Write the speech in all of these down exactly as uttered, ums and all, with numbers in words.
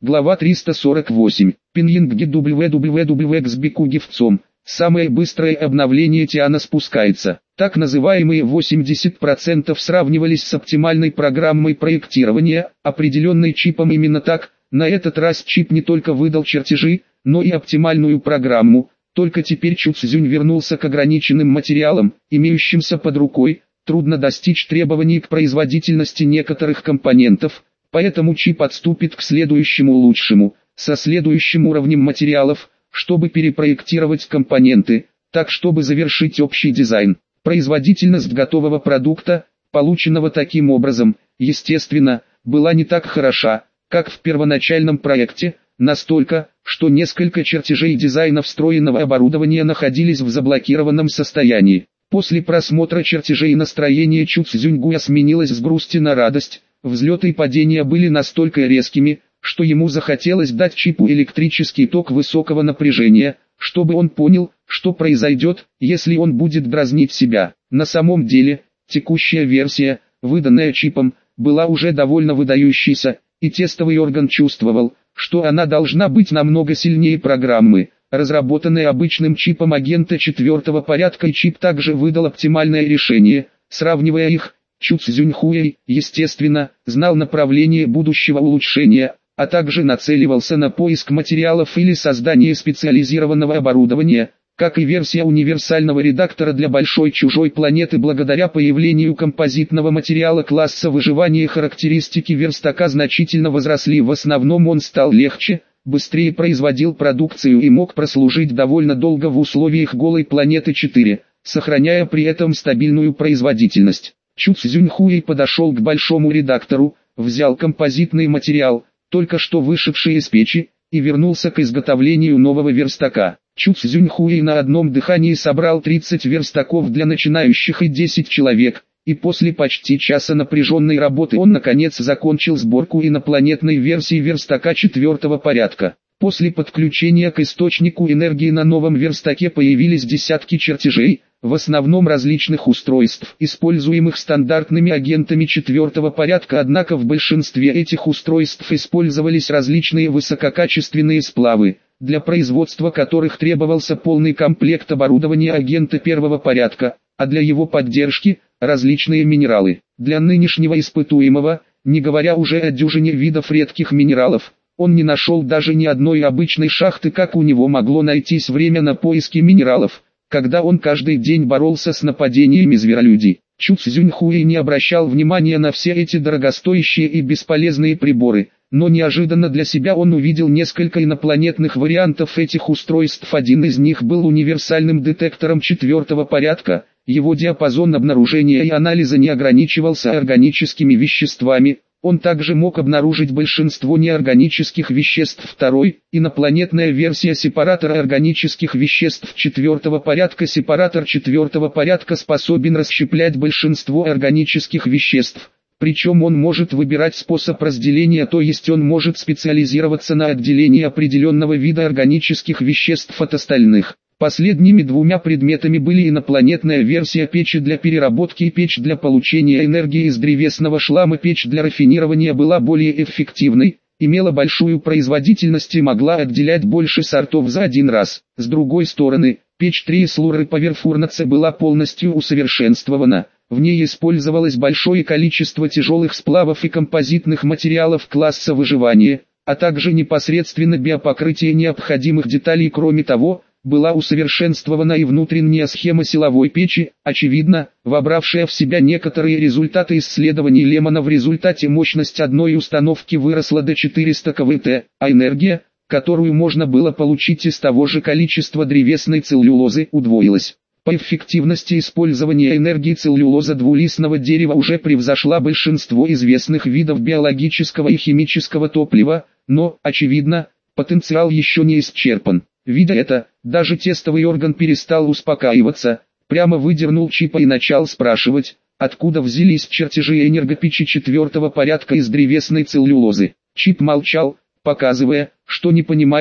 Глава триста сорок восемь. Пинлинги дабл-ю дабл-ю дабл-ю икс Бикугивцом. Самое быстрое обновление Тиана спускается. Так называемые восемьдесят процентов сравнивались с оптимальной программой проектирования, определенной чипом именно так. На этот раз чип не только выдал чертежи, но и оптимальную программу. Только теперь Чу Цзюнь вернулся к ограниченным материалам, имеющимся под рукой. Трудно достичь требований к производительности некоторых компонентов, поэтому чип отступит к следующему лучшему, со следующим уровнем материалов, чтобы перепроектировать компоненты, так чтобы завершить общий дизайн. Производительность готового продукта, полученного таким образом, естественно, была не так хороша, как в первоначальном проекте, настолько, что несколько чертежей дизайна встроенного оборудования находились в заблокированном состоянии. После просмотра чертежей настроение Чу Цзюньгуя сменилось с грусти на радость. Взлеты и падения были настолько резкими, что ему захотелось дать чипу электрический ток высокого напряжения, чтобы он понял, что произойдет, если он будет дразнить себя. На самом деле, текущая версия, выданная чипом, была уже довольно выдающейся, и тестовый орган чувствовал, что она должна быть намного сильнее программы, разработанной обычным чипом агента четвертого порядка, и чип также выдал оптимальное решение. Сравнивая их, Чу Цзюньхуэй, естественно, знал направление будущего улучшения, а также нацеливался на поиск материалов или создание специализированного оборудования, как и версия универсального редактора для большой чужой планеты. Благодаря появлению композитного материала класса выживания характеристики верстака значительно возросли. В основном он стал легче, быстрее производил продукцию и мог прослужить довольно долго в условиях голой планеты четыре, сохраняя при этом стабильную производительность. Чу Цзюньхуэй подошел к большому редактору, взял композитный материал, только что вышедший из печи, и вернулся к изготовлению нового верстака. Чу Цзюньхуэй на одном дыхании собрал тридцать верстаков для начинающих и десять человек, и после почти часа напряженной работы он наконец закончил сборку инопланетной версии верстака четвертого порядка. После подключения к источнику энергии на новом верстаке появились десятки чертежей, в основном различных устройств, используемых стандартными агентами четвертого порядка, однако в большинстве этих устройств использовались различные высококачественные сплавы, для производства которых требовался полный комплект оборудования агента первого порядка, а для его поддержки – различные минералы. Для нынешнего испытуемого, не говоря уже о дюжине видов редких минералов, он не нашел даже ни одной обычной шахты. Как у него могло найтись время на поиски минералов, когда он каждый день боролся с нападениями зверолюдей? Чу Цзюньхуэй не обращал внимания на все эти дорогостоящие и бесполезные приборы, но неожиданно для себя он увидел несколько инопланетных вариантов этих устройств. Один из них был универсальным детектором четвертого порядка, его диапазон обнаружения и анализа не ограничивался органическими веществами, он также мог обнаружить большинство неорганических веществ. Второй, инопланетная версия сепаратора органических веществ четвертого порядка. Сепаратор четвертого порядка способен расщеплять большинство органических веществ, причем он может выбирать способ разделения, то есть он может специализироваться на отделении определенного вида органических веществ от остальных. Последними двумя предметами были инопланетная версия печи для переработки и печь для получения энергии из древесного шлама. Печь для рафинирования была более эффективной, имела большую производительность и могла отделять больше сортов за один раз. С другой стороны, печь три Слуры Поверфурнаце была полностью усовершенствована. В ней использовалось большое количество тяжелых сплавов и композитных материалов класса выживания, а также непосредственно биопокрытие необходимых деталей. Кроме того, была усовершенствована и внутренняя схема силовой печи, очевидно, вобравшая в себя некоторые результаты исследований Лемона. В результате мощность одной установки выросла до четырёхсот киловатт, а энергия, которую можно было получить из того же количества древесной целлюлозы, удвоилась. По эффективности использования энергии целлюлоза двулистного дерева уже превзошла большинство известных видов биологического и химического топлива, но, очевидно, потенциал еще не исчерпан. Видя это, даже тестовый орган перестал успокаиваться, прямо выдернул чипа и начал спрашивать, откуда взялись чертежи энергопечи четвертого порядка из древесной целлюлозы. Чип молчал, показывая, что не понимает,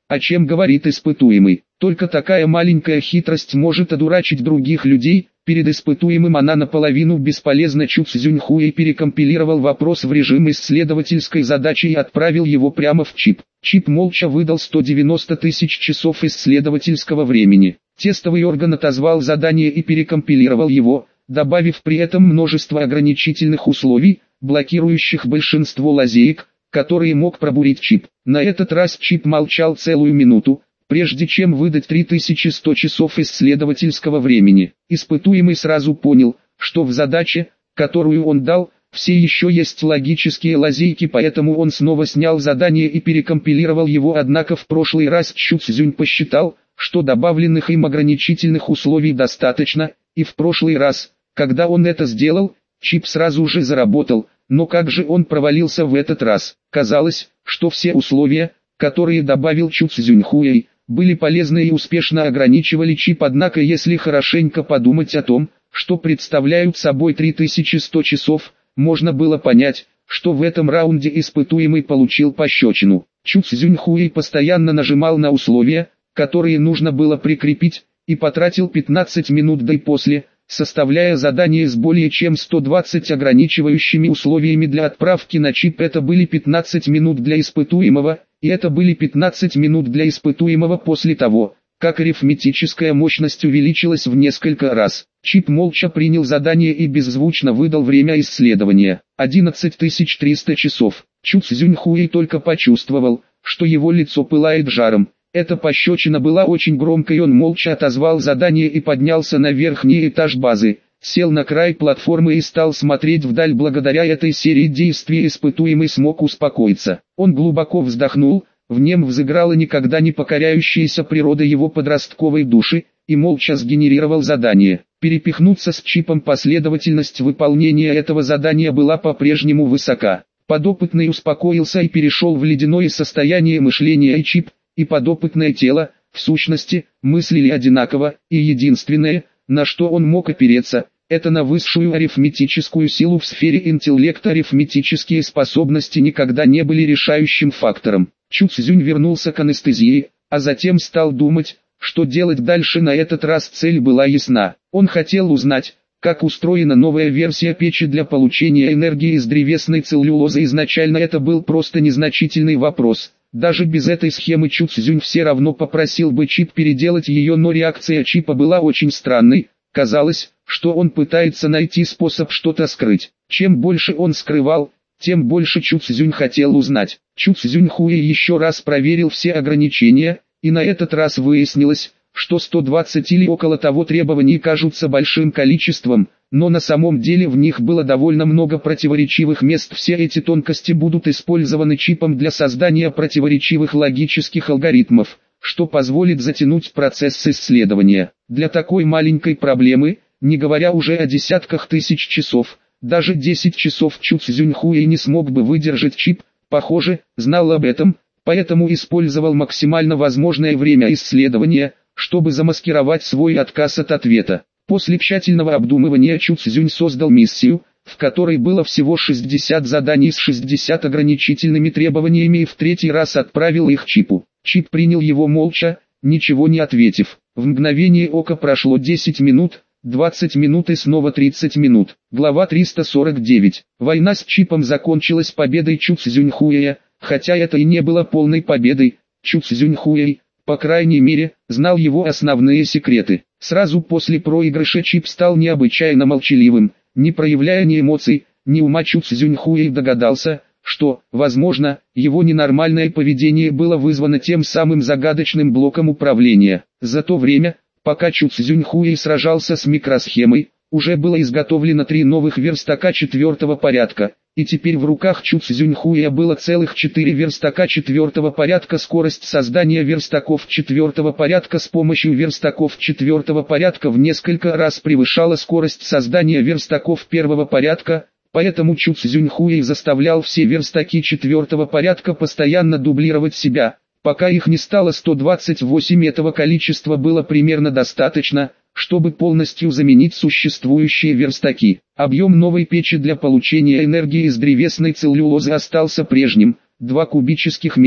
О чем говорит испытуемый? Только такая маленькая хитрость может одурачить других людей. Перед испытуемым она наполовину бесполезна. Чу Цзюньхуэй перекомпилировал вопрос в режим исследовательской задачи и отправил его прямо в чип. Чип молча выдал сто девяносто тысяч часов исследовательского времени. Тестовый орган отозвал задание и перекомпилировал его, добавив при этом множество ограничительных условий, блокирующих большинство лазеек, которые мог пробурить чип. На этот раз чип молчал целую минуту, прежде чем выдать три тысячи сто часов исследовательского времени. Испытуемый сразу понял, что в задаче, которую он дал, все еще есть логические лазейки, поэтому он снова снял задание и перекомпилировал его. Однако в прошлый раз Чу Цзюнь посчитал, что добавленных им ограничительных условий достаточно, и в прошлый раз, когда он это сделал, чип сразу же заработал. Но как же он провалился в этот раз? Казалось, что все условия, которые добавил Чу Цзюньхуэй, были полезны и успешно ограничивали чип. Однако если хорошенько подумать о том, что представляют собой три тысячи сто часов, можно было понять, что в этом раунде испытуемый получил пощечину. Чу Цзюньхуэй постоянно нажимал на условия, которые нужно было прикрепить, и потратил пятнадцать минут до и после, составляя задание с более чем сто двадцать ограничивающими условиями для отправки на чип. Это были пятнадцать минут для испытуемого, и это были пятнадцать минут для испытуемого после того, как арифметическая мощность увеличилась в несколько раз. Чип молча принял задание и беззвучно выдал время исследования. одиннадцать тысяч триста часов. Чу Цзюньхуэй только почувствовал, что его лицо пылает жаром. Эта пощечина была очень громкой. Он молча отозвал задание и поднялся на верхний этаж базы, сел на край платформы и стал смотреть вдаль. Благодаря этой серии действий испытуемый смог успокоиться. Он глубоко вздохнул, в нем взыграла никогда не покоряющаяся природа его подростковой души, и молча сгенерировал задание. Перепихнуться с чипом. Последовательность выполнения этого задания была по-прежнему высока. Подопытный успокоился и перешел в ледяное состояние мышления, и чип, и подопытное тело, в сущности, мыслили одинаково, и единственное, на что он мог опереться, это на высшую арифметическую силу в сфере интеллекта. Арифметические способности никогда не были решающим фактором. Чу Цзюнь вернулся к анестезии, а затем стал думать, что делать дальше. На этот раз цель была ясна. Он хотел узнать, как устроена новая версия печи для получения энергии из древесной целлюлозы. Изначально это был просто незначительный вопрос. Даже без этой схемы Чу Цзюнь все равно попросил бы чип переделать ее, но реакция чипа была очень странной. Казалось, что он пытается найти способ что-то скрыть. Чем больше он скрывал, тем больше Чу Цзюнь хотел узнать. Чу Цзюньхуэй еще раз проверил все ограничения, и на этот раз выяснилось, что сто двадцать или около того требований кажутся большим количеством, но на самом деле в них было довольно много противоречивых мест. Все эти тонкости будут использованы чипом для создания противоречивых логических алгоритмов, что позволит затянуть процесс исследования. Для такой маленькой проблемы, не говоря уже о десятках тысяч часов, даже десять часов Чу Цзюньхуэй не смог бы выдержать. Чип, похоже, знал об этом, поэтому использовал максимально возможное время исследования, чтобы замаскировать свой отказ от ответа. После тщательного обдумывания Чу Цзюнь создал миссию, в которой было всего шестьдесят заданий с шестьдесят ограничительными требованиями, и в третий раз отправил их чипу. Чип принял его молча, ничего не ответив. В мгновение ока прошло десять минут, двадцать минут и снова тридцать минут. Глава триста сорок девять. Война с чипом закончилась победой Чу Цзюньхуэя, хотя это и не было полной победой. Чу Цзюньхуэй, по крайней мере, знал его основные секреты. Сразу после проигрыша чип стал необычайно молчаливым, не проявляя ни эмоций, ни ума. Чу Цзюньхуэй догадался, что, возможно, его ненормальное поведение было вызвано тем самым загадочным блоком управления. За то время, пока Чу Цзюньхуэй сражался с микросхемой, уже было изготовлено три новых верстака четвертого порядка, и теперь в руках Чу Цзюньхуэя было целых четыре верстака четвертого порядка. Скорость создания верстаков четвертого порядка с помощью верстаков четвертого порядка в несколько раз превышала скорость создания верстаков первого порядка, поэтому Чу Цзюньхуэй заставлял все верстаки четвертого порядка постоянно дублировать себя, пока их не стало сто двадцать восемь. Этого количества было примерно достаточно, чтобы полностью заменить существующие верстаки. Объем новой печи для получения энергии из древесной целлюлозы остался прежним, два кубических метра,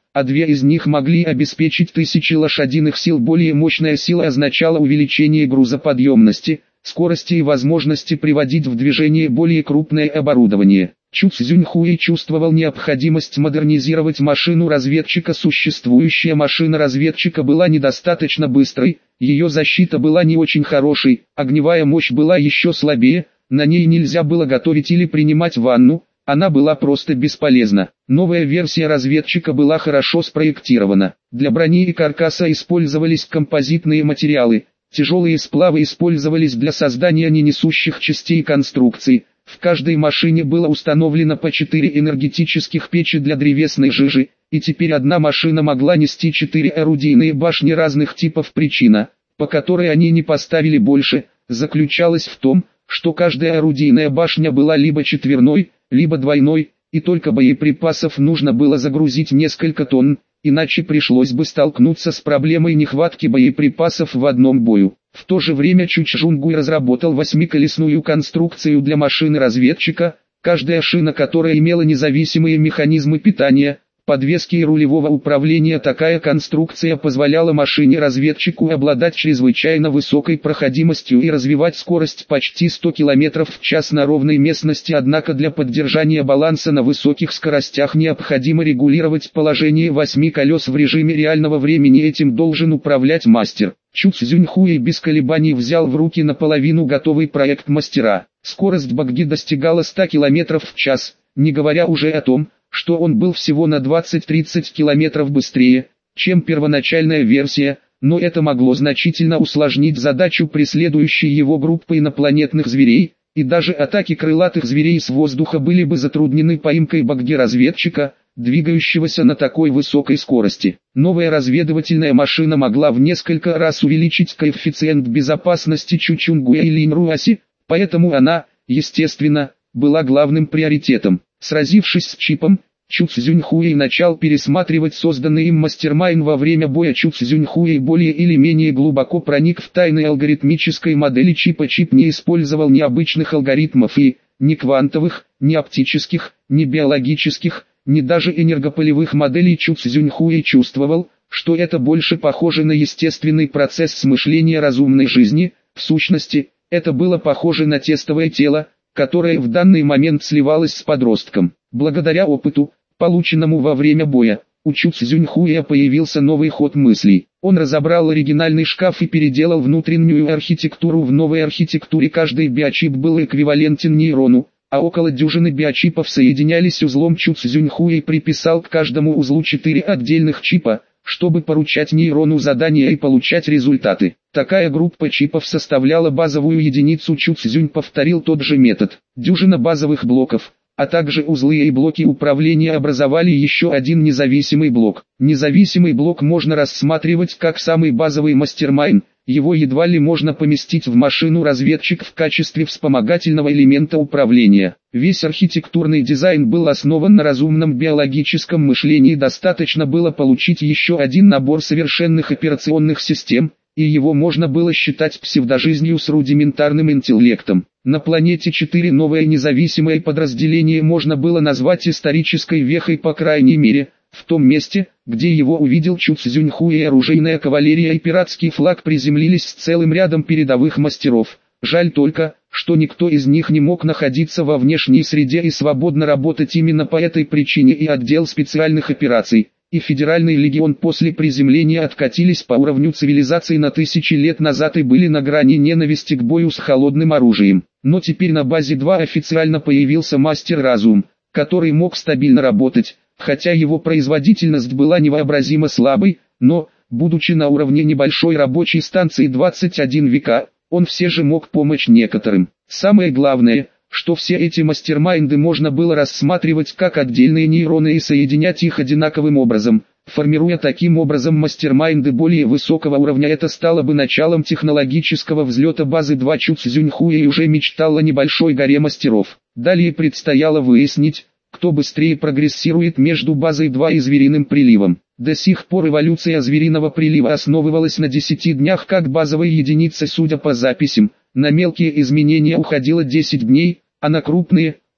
а две из них могли обеспечить тысячи лошадиных сил. Более мощная сила означала увеличение грузоподъемности, скорости и возможности приводить в движение более крупное оборудование. Чу Цзюньхуэй чувствовал необходимость модернизировать машину разведчика. Существующая машина разведчика была недостаточно быстрой, ее защита была не очень хорошей, огневая мощь была еще слабее, на ней нельзя было готовить или принимать ванну, она была просто бесполезна. Новая версия разведчика была хорошо спроектирована. Для брони и каркаса использовались композитные материалы, тяжелые сплавы использовались для создания ненесущих частей конструкций. В каждой машине было установлено по четыре энергетических печи для древесной жижи, и теперь одна машина могла нести четыре орудийные башни разных типов. Причина, по которой они не поставили больше, заключалась в том, что каждая орудийная башня была либо четверной, либо двойной, и только боеприпасов нужно было загрузить несколько тонн, иначе пришлось бы столкнуться с проблемой нехватки боеприпасов в одном бою. В то же время Чу Чжунгуй разработал восьмиколесную конструкцию для машины-разведчика, каждая шина которой имела независимые механизмы питания, подвески и рулевого управления. Такая конструкция позволяла машине-разведчику обладать чрезвычайно высокой проходимостью и развивать скорость почти сто километров в час на ровной местности. Однако для поддержания баланса на высоких скоростях необходимо регулировать положение восьми колес в режиме реального времени. Этим должен управлять мастер. Чу Цзюньхуэй без колебаний взял в руки наполовину готовый проект мастера. Скорость багги достигала ста километров в час, не говоря уже о том, что он был всего на двадцать-тридцать километров быстрее, чем первоначальная версия, но это могло значительно усложнить задачу преследующей его группы инопланетных зверей, и даже атаки крылатых зверей с воздуха были бы затруднены поимкой багги-разведчика, двигающегося на такой высокой скорости. Новая разведывательная машина могла в несколько раз увеличить коэффициент безопасности Чучунгуя и Линьруаси, поэтому она, естественно, была главным приоритетом. Сразившись с чипом, Чу Цзюньхуэй начал пересматривать созданный им мастермайн. Во время боя Чу Цзюньхуэй более или менее глубоко проник в тайны алгоритмической модели чипа. Чип не использовал ни обычных алгоритмов и, ни квантовых, ни оптических, ни биологических, ни даже энергополевых моделей. Чу Цзюньхуэй чувствовал, что это больше похоже на естественный процесс мышления разумной жизни. В сущности, это было похоже на тестовое тело, которое в данный момент сливалось с подростком. Благодаря опыту, полученному во время боя, у Чу Цзюньхуэя появился новый ход мыслей. Он разобрал оригинальный шкаф и переделал внутреннюю архитектуру. В новой архитектуре каждый биочип был эквивалентен нейрону, а около дюжины биочипов соединялись узлом. Чу Цзюньхуэй приписал к каждому узлу четыре отдельных чипа, чтобы поручать нейрону задания и получать результаты. Такая группа чипов составляла базовую единицу. Чу Цзюнь повторил тот же метод. Дюжина базовых блоков, а также узлы и блоки управления образовали еще один независимый блок. Независимый блок можно рассматривать как самый базовый мастермайн, его едва ли можно поместить в машину-разведчик в качестве вспомогательного элемента управления. Весь архитектурный дизайн был основан на разумном биологическом мышлении. Достаточно было получить еще один набор совершенных операционных систем, и его можно было считать псевдожизнью с рудиментарным интеллектом. На планете четыре новое независимое подразделение можно было назвать исторической вехой. По крайней мере, в том месте, где его увидел Чу Цзюньхуэй, оружейная кавалерия и пиратский флаг приземлились с целым рядом передовых мастеров. Жаль только, что никто из них не мог находиться во внешней среде и свободно работать. Именно по этой причине и отдел специальных операций, и Федеральный легион после приземления откатились по уровню цивилизации на тысячи лет назад и были на грани ненависти к бою с холодным оружием. Но теперь на базе два официально появился мастер-разум, который мог стабильно работать, хотя его производительность была невообразимо слабой, но, будучи на уровне небольшой рабочей станции двадцать один века, он все же мог помочь некоторым. Самое главное, что все эти мастермайнды можно было рассматривать как отдельные нейроны и соединять их одинаковым образом, формируя таким образом мастермайнды более высокого уровня. Это стало бы началом технологического взлета базы два. Чу Цзюньхуэй уже мечтал о небольшой горе мастеров. Далее предстояло выяснить, кто быстрее прогрессирует между базой два и звериным приливом. До сих пор эволюция звериного прилива основывалась на десяти днях как базовой единице. Судя по записям, на мелкие изменения уходило десять дней, а на крупные –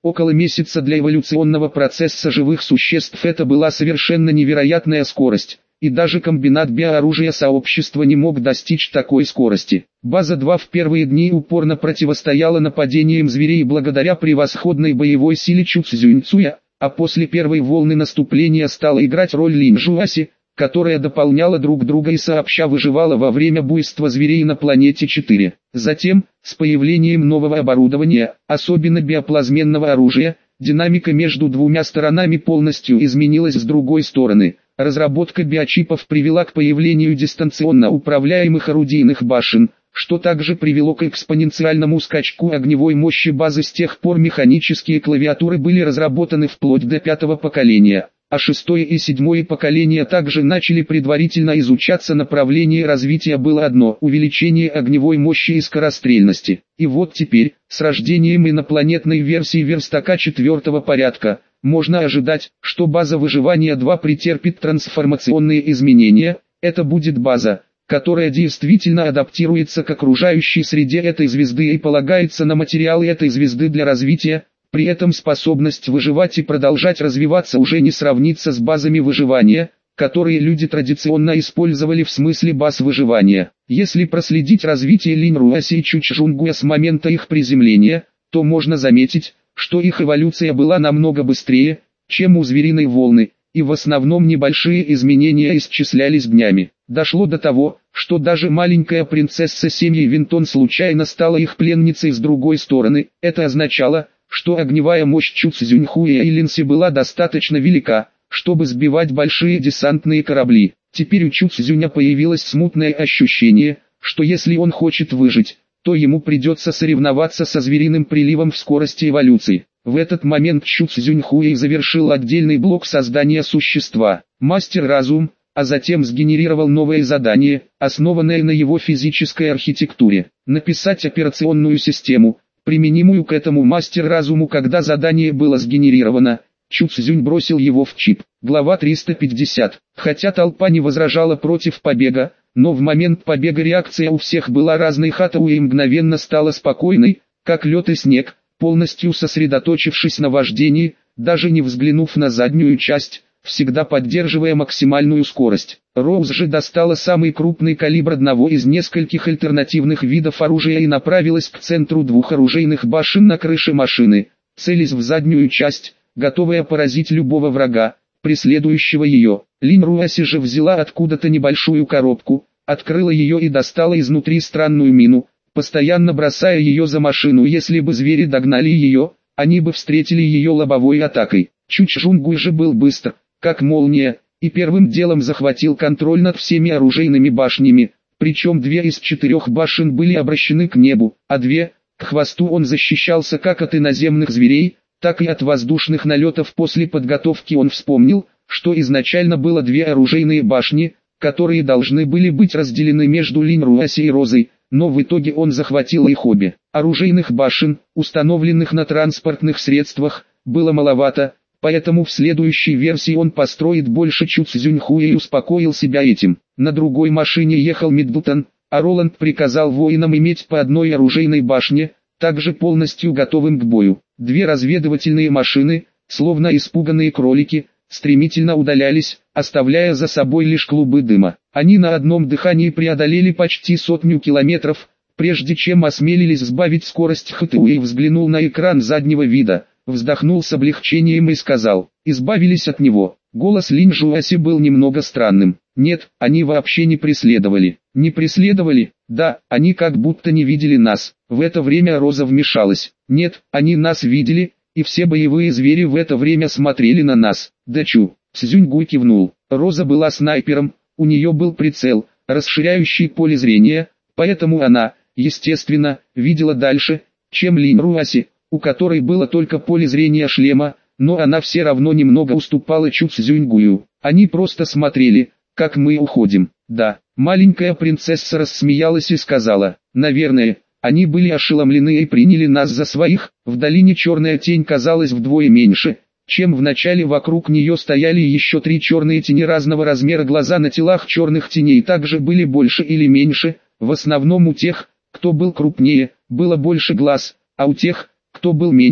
Около месяца для эволюционного процесса живых существ это была совершенно невероятная скорость, и даже комбинат биооружия сообщества не мог достичь такой скорости. База два в первые дни упорно противостояла нападениям зверей благодаря превосходной боевой силе Чу Цзюньцуя, а после первой волны наступления стала играть роль Линь Жуаси, которая дополняла друг друга и сообща выживала во время буйства зверей на планете четыре. Затем, с появлением нового оборудования, особенно биоплазменного оружия, динамика между двумя сторонами полностью изменилась с другой стороны. Разработка биочипов привела к появлению дистанционно управляемых орудийных башен, что также привело к экспоненциальному скачку огневой мощи базы. С тех пор механические клавиатуры были разработаны вплоть до пятого поколения, а шестое и седьмое поколения также начали предварительно изучаться. Направление развития было одно – увеличение огневой мощи и скорострельности. И вот теперь, с рождением инопланетной версии верстака четвертого порядка, можно ожидать, что база выживания два претерпит трансформационные изменения. Это будет база, которая действительно адаптируется к окружающей среде этой звезды и полагается на материалы этой звезды для развития. При этом способность выживать и продолжать развиваться уже не сравнится с базами выживания, которые люди традиционно использовали в смысле баз выживания. Если проследить развитие Линь Руаси и Чучжунгуя с момента их приземления, то можно заметить, что их эволюция была намного быстрее, чем у звериной волны, и в основном небольшие изменения исчислялись днями. Дошло до того, что даже маленькая принцесса семьи Винтон случайно стала их пленницей с другой стороны. Это означало, что огневая мощь Чу Цзюньхуя и Линси была достаточно велика, чтобы сбивать большие десантные корабли. Теперь у Чу Цзюня появилось смутное ощущение, что если он хочет выжить, то ему придется соревноваться со звериным приливом в скорости эволюции. В этот момент Чу Цзюньхуэй завершил отдельный блок создания существа, мастер-разум, а затем сгенерировал новое задание, основанное на его физической архитектуре. Написать операционную систему, применимую к этому мастер-разуму. Когда задание было сгенерировано, Чу Цзюнь бросил его в чип. Глава триста пятьдесят. Хотя толпа не возражала против побега, но в момент побега реакция у всех была разной. Хатауэй мгновенно стала спокойной, как лед и снег, полностью сосредоточившись на вождении, даже не взглянув на заднюю часть, всегда поддерживая максимальную скорость. Роуз же достала самый крупный калибр одного из нескольких альтернативных видов оружия и направилась к центру двух оружейных башен на крыше машины, целясь в заднюю часть, готовая поразить любого врага, преследующего ее. Линь Руаси же взяла откуда-то небольшую коробку, открыла ее и достала изнутри странную мину, постоянно бросая ее за машину. Если бы звери догнали ее, они бы встретили ее лобовой атакой. Чучжунгуй же был быстр, как молния, и первым делом захватил контроль над всеми оружейными башнями, причем две из четырех башен были обращены к небу, а две – к хвосту. Он защищался как от иноземных зверей, так и от воздушных налетов. После подготовки он вспомнил, что изначально было две оружейные башни, которые должны были быть разделены между Линь Руаси и Розой, но в итоге он захватил их обе. Оружейных башен, установленных на транспортных средствах, было маловато, поэтому в следующей версии он построит больше. Чу Цзюньхуэй успокоил себя этим. На другой машине ехал Миддлтон, а Роланд приказал воинам иметь по одной оружейной башне, также полностью готовым к бою. Две разведывательные машины, словно испуганные кролики, стремительно удалялись, оставляя за собой лишь клубы дыма. Они на одном дыхании преодолели почти сотню километров, прежде чем осмелились сбавить скорость. Хатауэй взглянул на экран заднего вида, вздохнул с облегчением и сказал: «Избавились от него». Голос Линь Жуаси был немного странным. «Нет, они вообще не преследовали». «Не преследовали? Да, они как будто не видели нас». В это время Роза вмешалась. «Нет, они нас видели, и все боевые звери в это время смотрели на нас». «Да чу». Цзюньгуй кивнул. Роза была снайпером, у нее был прицел, расширяющий поле зрения, поэтому она, естественно, видела дальше, чем Линь Руаси, у которой было только поле зрения шлема, но она все равно немного уступала Чу Цзюньгую. Они просто смотрели, как мы уходим. Да, маленькая принцесса рассмеялась и сказала: «Наверное, они были ошеломлены и приняли нас за своих». В долине черная тень казалась вдвое меньше, чем в начале. Вокруг нее стояли еще три черные тени разного размера. Глаза на телах черных теней также были больше или меньше, в основном у тех, кто был крупнее, было больше глаз, а у тех, кто был меньше,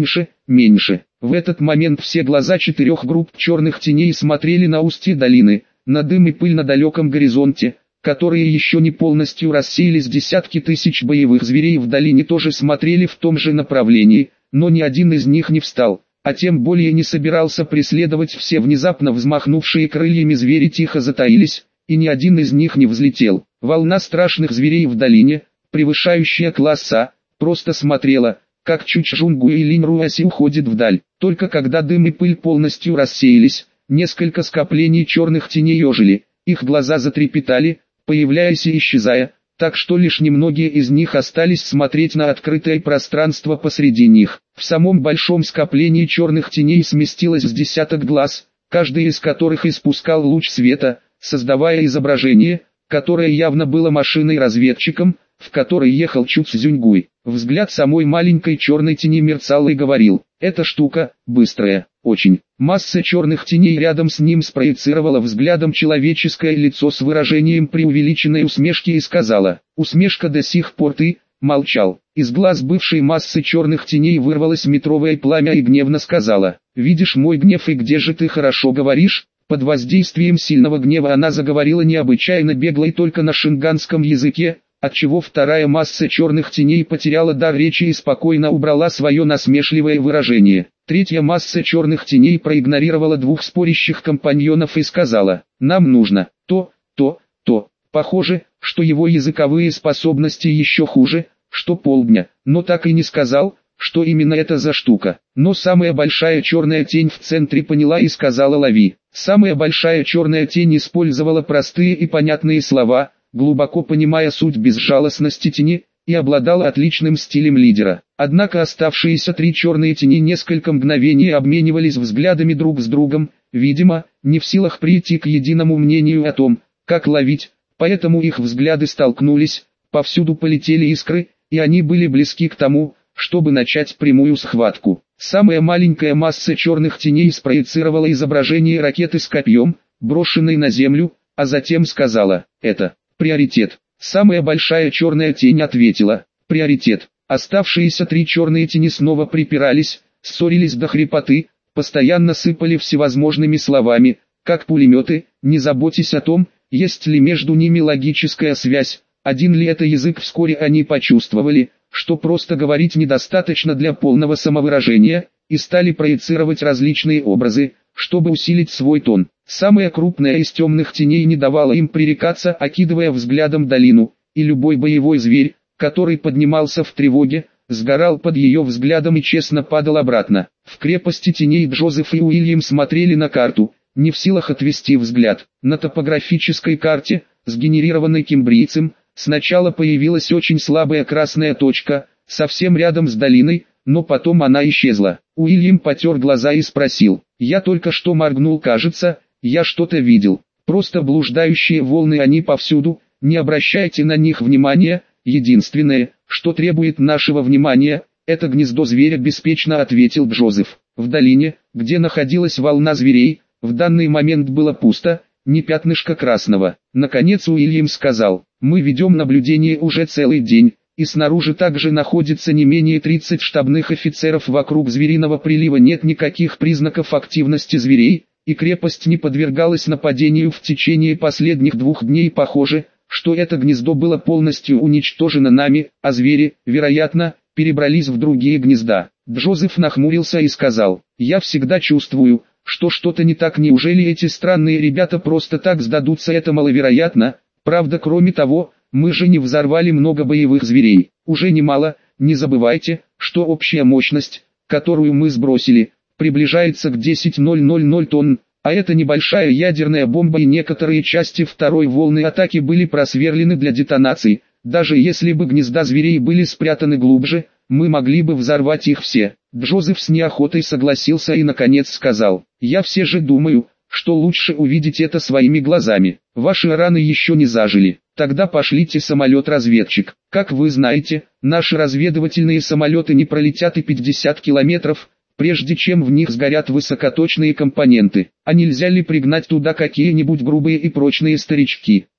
меньше. В этот момент все глаза четырех групп черных теней смотрели на устье долины, на дым и пыль на далеком горизонте, которые еще не полностью рассеялись. Десятки тысяч боевых зверей в долине тоже смотрели в том же направлении, но ни один из них не встал, а тем более не собирался преследовать. Все внезапно взмахнувшие крыльями звери тихо затаились, и ни один из них не взлетел. Волна страшных зверей в долине, превышающая класс А, просто смотрела, как Чучжунгу и Линьруаси уходит вдаль. Только когда дым и пыль полностью рассеялись, несколько скоплений черных теней ожили, их глаза затрепетали, появляясь и исчезая, так что лишь немногие из них остались смотреть на открытое пространство посреди них. В самом большом скоплении черных теней сместилось с десяток глаз, каждый из которых испускал луч света, создавая изображение, которое явно было машиной-разведчиком, в которой ехал Чу Цзюньгуй. Взгляд самой маленькой черной тени мерцал и говорил: «Эта штука, быстрая, очень». Масса черных теней рядом с ним спроецировала взглядом человеческое лицо с выражением преувеличенной усмешки и сказала: «Усмешка, до сих пор ты молчал». Из глаз бывшей массы черных теней вырвалось метровое пламя и гневно сказала: «Видишь мой гнев, и где же ты хорошо говоришь?» Под воздействием сильного гнева она заговорила необычайно бегло и только на шинганском языке, отчего вторая масса черных теней потеряла дар речи и спокойно убрала свое насмешливое выражение. Третья масса черных теней проигнорировала двух спорящих компаньонов и сказала: «Нам нужно то, то, то». Похоже, что его языковые способности еще хуже, что полдня, но так и не сказал, что именно это за штука. Но самая большая черная тень в центре поняла и сказала: «Лови». Самая большая черная тень использовала простые и понятные слова, глубоко понимая суть безжалостности тени, и обладала отличным стилем лидера. Однако оставшиеся три черные тени несколько мгновений обменивались взглядами друг с другом, видимо, не в силах прийти к единому мнению о том, как ловить, поэтому их взгляды столкнулись, повсюду полетели искры, и они были близки к тому, чтобы начать прямую схватку. Самая маленькая масса черных теней спроецировала изображение ракеты с копьем, брошенной на землю, а затем сказала: «Это приоритет». Самая большая черная тень ответила: «Приоритет». Оставшиеся три черные тени снова припирались, ссорились до хрипоты, постоянно сыпали всевозможными словами, как пулеметы, не заботясь о том, есть ли между ними логическая связь, один ли это язык. Вскоре они почувствовали, что просто говорить недостаточно для полного самовыражения, и стали проецировать различные образы, чтобы усилить свой тон. Самая крупная из темных теней не давала им пререкаться, окидывая взглядом долину, и любой боевой зверь, который поднимался в тревоге, сгорал под ее взглядом и честно падал обратно. В крепости теней Джозеф и Уильям смотрели на карту, не в силах отвести взгляд. На топографической карте, сгенерированной кембрийцем, сначала появилась очень слабая красная точка, совсем рядом с долиной, но потом она исчезла. Уильям потер глаза и спросил: «Я только что моргнул, кажется, я что-то видел». «Просто блуждающие волны, они повсюду, не обращайте на них внимания, единственное, что требует нашего внимания, это гнездо зверя», — беспечно ответил Джозеф. В долине, где находилась волна зверей, в данный момент было пусто, ни пятнышка красного. Наконец Уильям сказал: «Мы ведем наблюдение уже целый день, и снаружи также находится не менее тридцати штабных офицеров. Вокруг звериного прилива нет никаких признаков активности зверей, и крепость не подвергалась нападению в течение последних двух дней. Похоже, что это гнездо было полностью уничтожено нами, а звери, вероятно, перебрались в другие гнезда». Джозеф нахмурился и сказал: «Я всегда чувствую, что что-то не так. Неужели эти странные ребята просто так сдадутся? Это маловероятно. Правда, кроме того, мы же не взорвали много боевых зверей. Уже немало. Не забывайте, что общая мощность, которую мы сбросили, приближается к десяти тысячам тонн, а это небольшая ядерная бомба, и некоторые части второй волны атаки были просверлены для детонации. Даже если бы гнезда зверей были спрятаны глубже, мы могли бы взорвать их все». Джозеф с неохотой согласился и наконец сказал: «Я все же думаю, что лучше увидеть это своими глазами. Ваши раны еще не зажили. Тогда пошлите самолет-разведчик. Как вы знаете, наши разведывательные самолеты не пролетят и пятьдесят километров, прежде чем в них сгорят высокоточные компоненты. А нельзя ли пригнать туда какие-нибудь грубые и прочные старички?»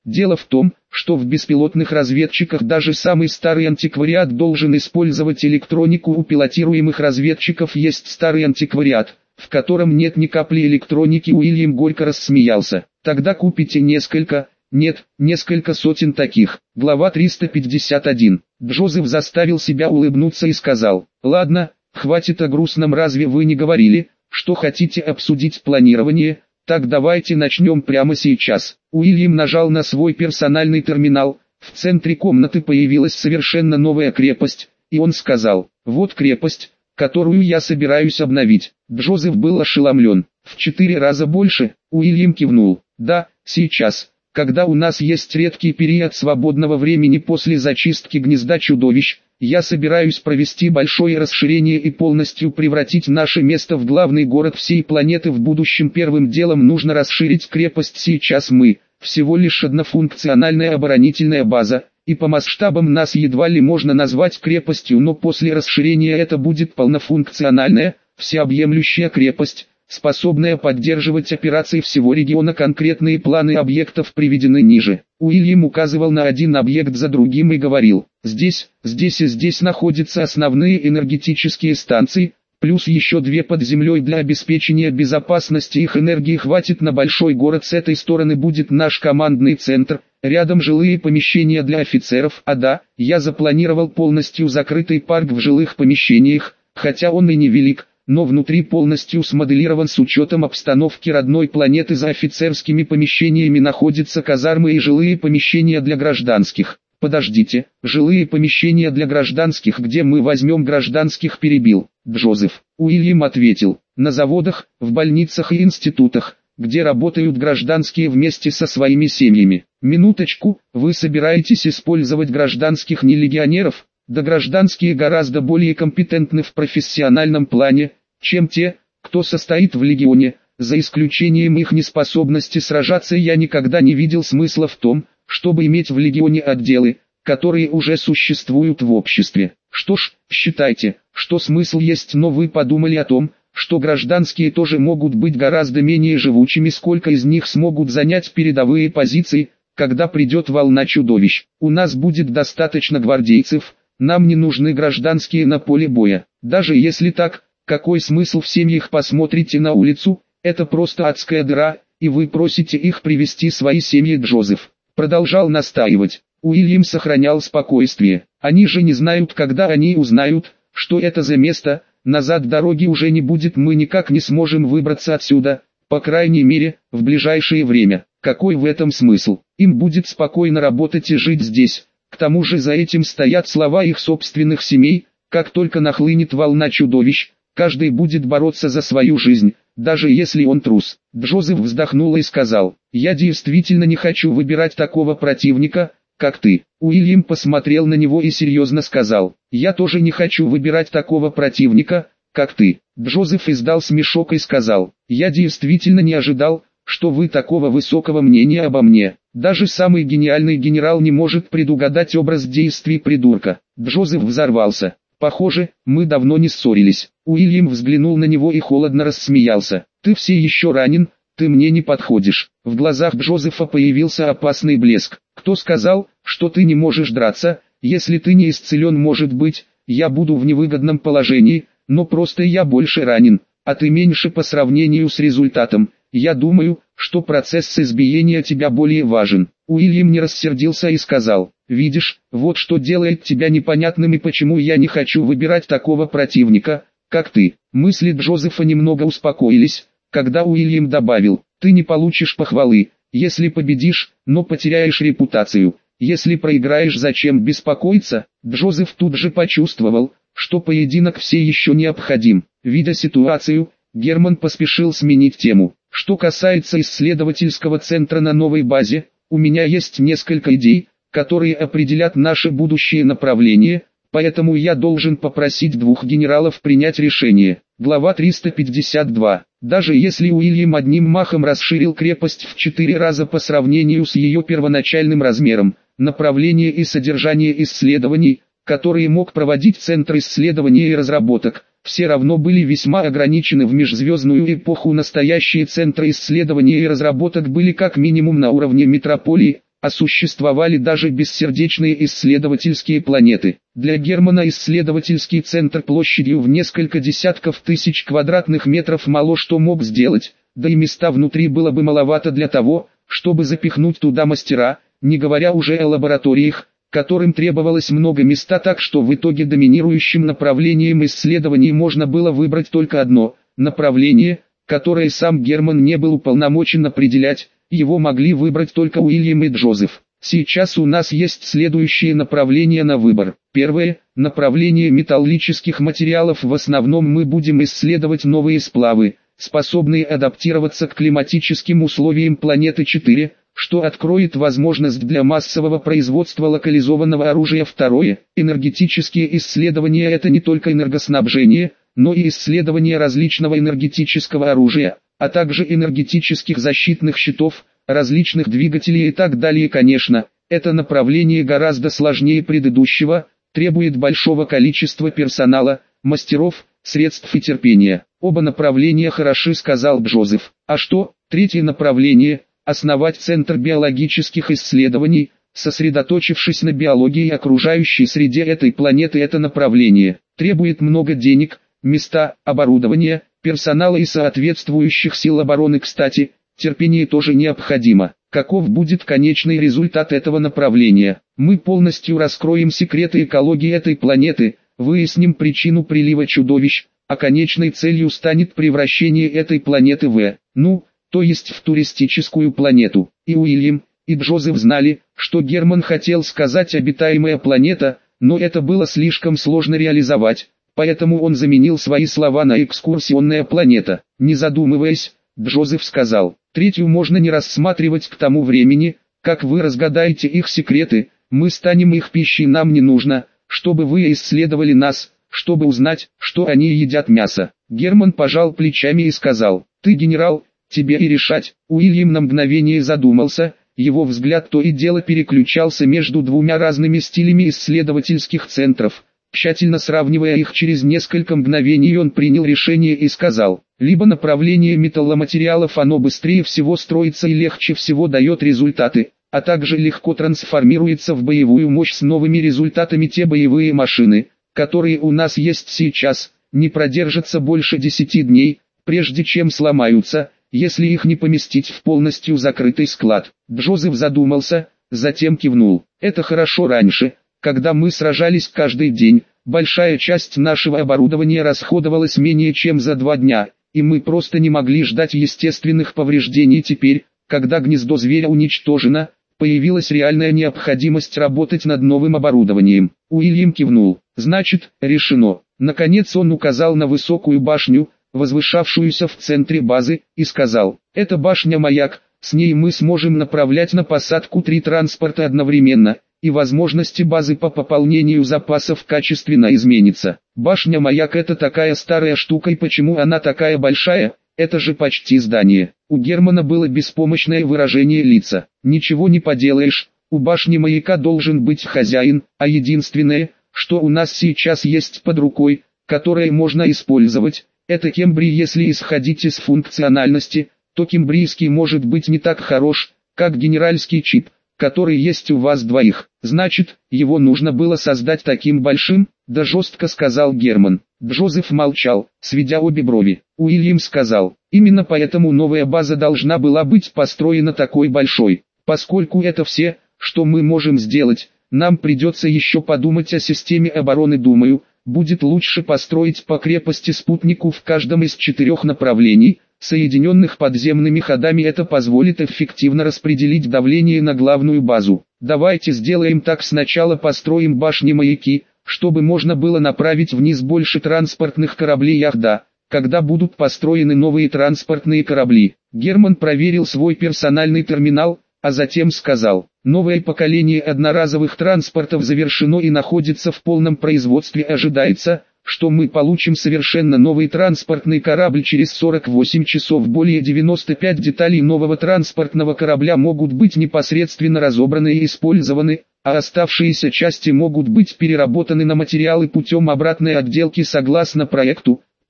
Дело в том, что в беспилотных разведчиках даже самый старый антиквариат должен использовать электронику. У пилотируемых разведчиков есть старый антиквариат, в котором нет ни капли электроники. Уильям горько рассмеялся. Тогда купите несколько, нет, несколько сотен таких. Глава триста пятьдесят один. Джозеф заставил себя улыбнуться и сказал: «Ладно, хватит о грустном, разве вы не говорили, что хотите обсудить планирование? Так давайте начнем прямо сейчас». Уильям нажал на свой персональный терминал. В центре комнаты появилась совершенно новая крепость, и он сказал: «Вот крепость, которую я собираюсь обновить». Джозеф был ошеломлен. «В четыре раза больше?» Уильям кивнул. «Да, сейчас, когда у нас есть редкий период свободного времени после зачистки гнезда чудовищ, я собираюсь провести большое расширение и полностью превратить наше место в главный город всей планеты в будущем. Первым делом нужно расширить крепость. Сейчас мы всего лишь однофункциональная оборонительная база, и по масштабам нас едва ли можно назвать крепостью, но после расширения это будет полнофункциональная, всеобъемлющая крепость, способная поддерживать операции всего региона. Конкретные планы объектов приведены ниже». Уильям указывал на один объект за другим и говорил: «Здесь, здесь и здесь находятся основные энергетические станции, плюс еще две под землей для обеспечения безопасности. Их энергии хватит на большой город. С этой стороны будет наш командный центр, рядом жилые помещения для офицеров. А да, я запланировал полностью закрытый парк в жилых помещениях, хотя он и невелик, но внутри полностью смоделирован с учетом обстановки родной планеты. За офицерскими помещениями находятся казармы и жилые помещения для гражданских». «Подождите, жилые помещения для гражданских? Где мы возьмем гражданских?» перебил Джозеф. Уильям ответил: «На заводах, в больницах и институтах, где работают гражданские вместе со своими семьями». «Минуточку, вы собираетесь использовать гражданских, не легионеров?» «Да гражданские гораздо более компетентны в профессиональном плане, чем те, кто состоит в легионе. За исключением их неспособности сражаться, я никогда не видел смысла в том, чтобы иметь в легионе отделы, которые уже существуют в обществе. Что ж, считайте, что смысл есть, но вы подумали о том, что гражданские тоже могут быть гораздо менее живучими? Сколько из них смогут занять передовые позиции, когда придет волна чудовищ? У нас будет достаточно гвардейцев, нам не нужны гражданские на поле боя. Даже если так, какой смысл в семьях? Посмотрите на улицу, это просто адская дыра, и вы просите их привести свои семьи». Джозеф продолжал настаивать. Уильям сохранял спокойствие. «Они же не знают, когда они узнают, что это за место, назад дороги уже не будет. Мы никак не сможем выбраться отсюда, по крайней мере, в ближайшее время. Какой в этом смысл? Им будет спокойно работать и жить здесь. К тому же за этим стоят слова их собственных семей. Как только нахлынет волна чудовищ, каждый будет бороться за свою жизнь, даже если он трус». Джозеф вздохнул и сказал: «Я действительно не хочу выбирать такого противника, как ты». Уильям посмотрел на него и серьезно сказал: «Я тоже не хочу выбирать такого противника, как ты». Джозеф издал смешок и сказал: «Я действительно не ожидал, что вы такого высокого мнения обо мне. Даже самый гениальный генерал не может предугадать образ действий придурка». Джозеф взорвался. «Похоже, мы давно не ссорились». Уильям взглянул на него и холодно рассмеялся. «Ты все еще ранен, ты мне не подходишь». В глазах Джозефа появился опасный блеск. «Кто сказал, что ты не можешь драться? Если ты не исцелен, может быть, я буду в невыгодном положении, но просто я больше ранен, а ты меньше по сравнению с результатом. Я думаю, что процесс избиения тебя более важен». Уильям не рассердился и сказал: «Видишь, вот что делает тебя непонятным и почему я не хочу выбирать такого противника, как ты». Мысли Джозефа немного успокоились, когда Уильям добавил: «Ты не получишь похвалы, если победишь, но потеряешь репутацию. Если проиграешь, зачем беспокоиться?» Джозеф тут же почувствовал, что поединок все еще необходим. Видя ситуацию, Герман поспешил сменить тему. «Что касается исследовательского центра на новой базе, у меня есть несколько идей, которые определят наше будущее направление, поэтому я должен попросить двух генералов принять решение». Глава триста пятьдесят два. Даже если Уильям одним махом расширил крепость в четыре раза по сравнению с ее первоначальным размером, направление и содержание исследований, которые мог проводить Центр исследований и разработок, все равно были весьма ограничены. В межзвездную эпоху настоящие центры исследований и разработок были как минимум на уровне метрополии, а существовали даже бессердечные исследовательские планеты. Для Германа исследовательский центр площадью в несколько десятков тысяч квадратных метров мало что мог сделать, да и места внутри было бы маловато для того, чтобы запихнуть туда мастера, не говоря уже о лабораториях, которым требовалось много места, так что в итоге доминирующим направлением исследований можно было выбрать только одно направление, которое сам Герман не был уполномочен определять. Его могли выбрать только Уильям и Джозеф. Сейчас у нас есть следующие направления на выбор. Первое – направление металлических материалов. В основном мы будем исследовать новые сплавы, способные адаптироваться к климатическим условиям планеты четыре, что откроет возможность для массового производства локализованного оружия. Второе – энергетические исследования. Это не только энергоснабжение, но и исследование различного энергетического оружия, а также энергетических защитных щитов, различных двигателей и так далее. Конечно, это направление гораздо сложнее предыдущего, требует большого количества персонала, мастеров, средств и терпения. Оба направления хороши, сказал Джозеф. А что, третье направление – основать центр биологических исследований, сосредоточившись на биологии и окружающей среде этой планеты. Это направление требует много денег, места, оборудования, персонала и соответствующих сил обороны. Кстати, терпение тоже необходимо. Каков будет конечный результат этого направления? Мы полностью раскроем секреты экологии этой планеты, выясним причину прилива чудовищ, а конечной целью станет превращение этой планеты в, ну, то есть в туристическую планету. И Уильям, и Джозеф знали, что Герман хотел сказать обитаемая планета, но это было слишком сложно реализовать. Поэтому он заменил свои слова на экскурсионная планета. Не задумываясь, Джозеф сказал, третью можно не рассматривать к тому времени, как вы разгадаете их секреты, мы станем их пищей. Нам не нужно, чтобы вы исследовали нас, чтобы узнать, что они едят мясо. Герман пожал плечами и сказал, ты генерал, тебе и решать. Уильям на мгновение задумался, его взгляд то и дело переключался между двумя разными стилями исследовательских центров. Тщательно сравнивая их, через несколько мгновений он принял решение и сказал, либо направление металломатериалов, оно быстрее всего строится и легче всего дает результаты, а также легко трансформируется в боевую мощь с новыми результатами. Те боевые машины, которые у нас есть сейчас, не продержатся больше десяти дней, прежде чем сломаются, если их не поместить в полностью закрытый склад. Джозеф задумался, затем кивнул. Это хорошо. Раньше, когда мы сражались каждый день, большая часть нашего оборудования расходовалась менее чем за два дня, и мы просто не могли ждать естественных повреждений. Теперь, когда гнездо зверя уничтожено, появилась реальная необходимость работать над новым оборудованием. Уильям кивнул. Значит, решено. Наконец он указал на высокую башню, возвышавшуюся в центре базы, и сказал, это башня-маяк, с ней мы сможем направлять на посадку три транспорта одновременно, и возможности базы по пополнению запасов качественно изменятся. Башня-маяк — это такая старая штука, и почему она такая большая? Это же почти здание. У Германа было беспомощное выражение лица. Ничего не поделаешь, у башни-маяка должен быть хозяин, а единственное, что у нас сейчас есть под рукой, которое можно использовать, это Кембрий. Если исходить из функциональности, то кембрийский может быть не так хорош, как генеральский чип, который есть у вас двоих. Значит, его нужно было создать таким большим? Да, жестко сказал Герман. Джозеф молчал, сведя обе брови. Уильям сказал, именно поэтому новая база должна была быть построена такой большой. Поскольку это все, что мы можем сделать, нам придется еще подумать о системе обороны. Думаю, будет лучше построить по крепости спутнику в каждом из четырех направлений, соединенных подземными ходами. Это позволит эффективно распределить давление на главную базу. Давайте сделаем так: сначала построим башни-маяки, чтобы можно было направить вниз больше транспортных кораблей. Ах да, когда будут построены новые транспортные корабли? Герман проверил свой персональный терминал, а затем сказал, новое поколение одноразовых транспортов завершено и находится в полном производстве. Ожидается, что мы получим совершенно новый транспортный корабль через сорок восемь часов. Более девяноста пяти деталей нового транспортного корабля могут быть непосредственно разобраны и использованы, а оставшиеся части могут быть переработаны на материалы путем обратной отделки согласно проекту,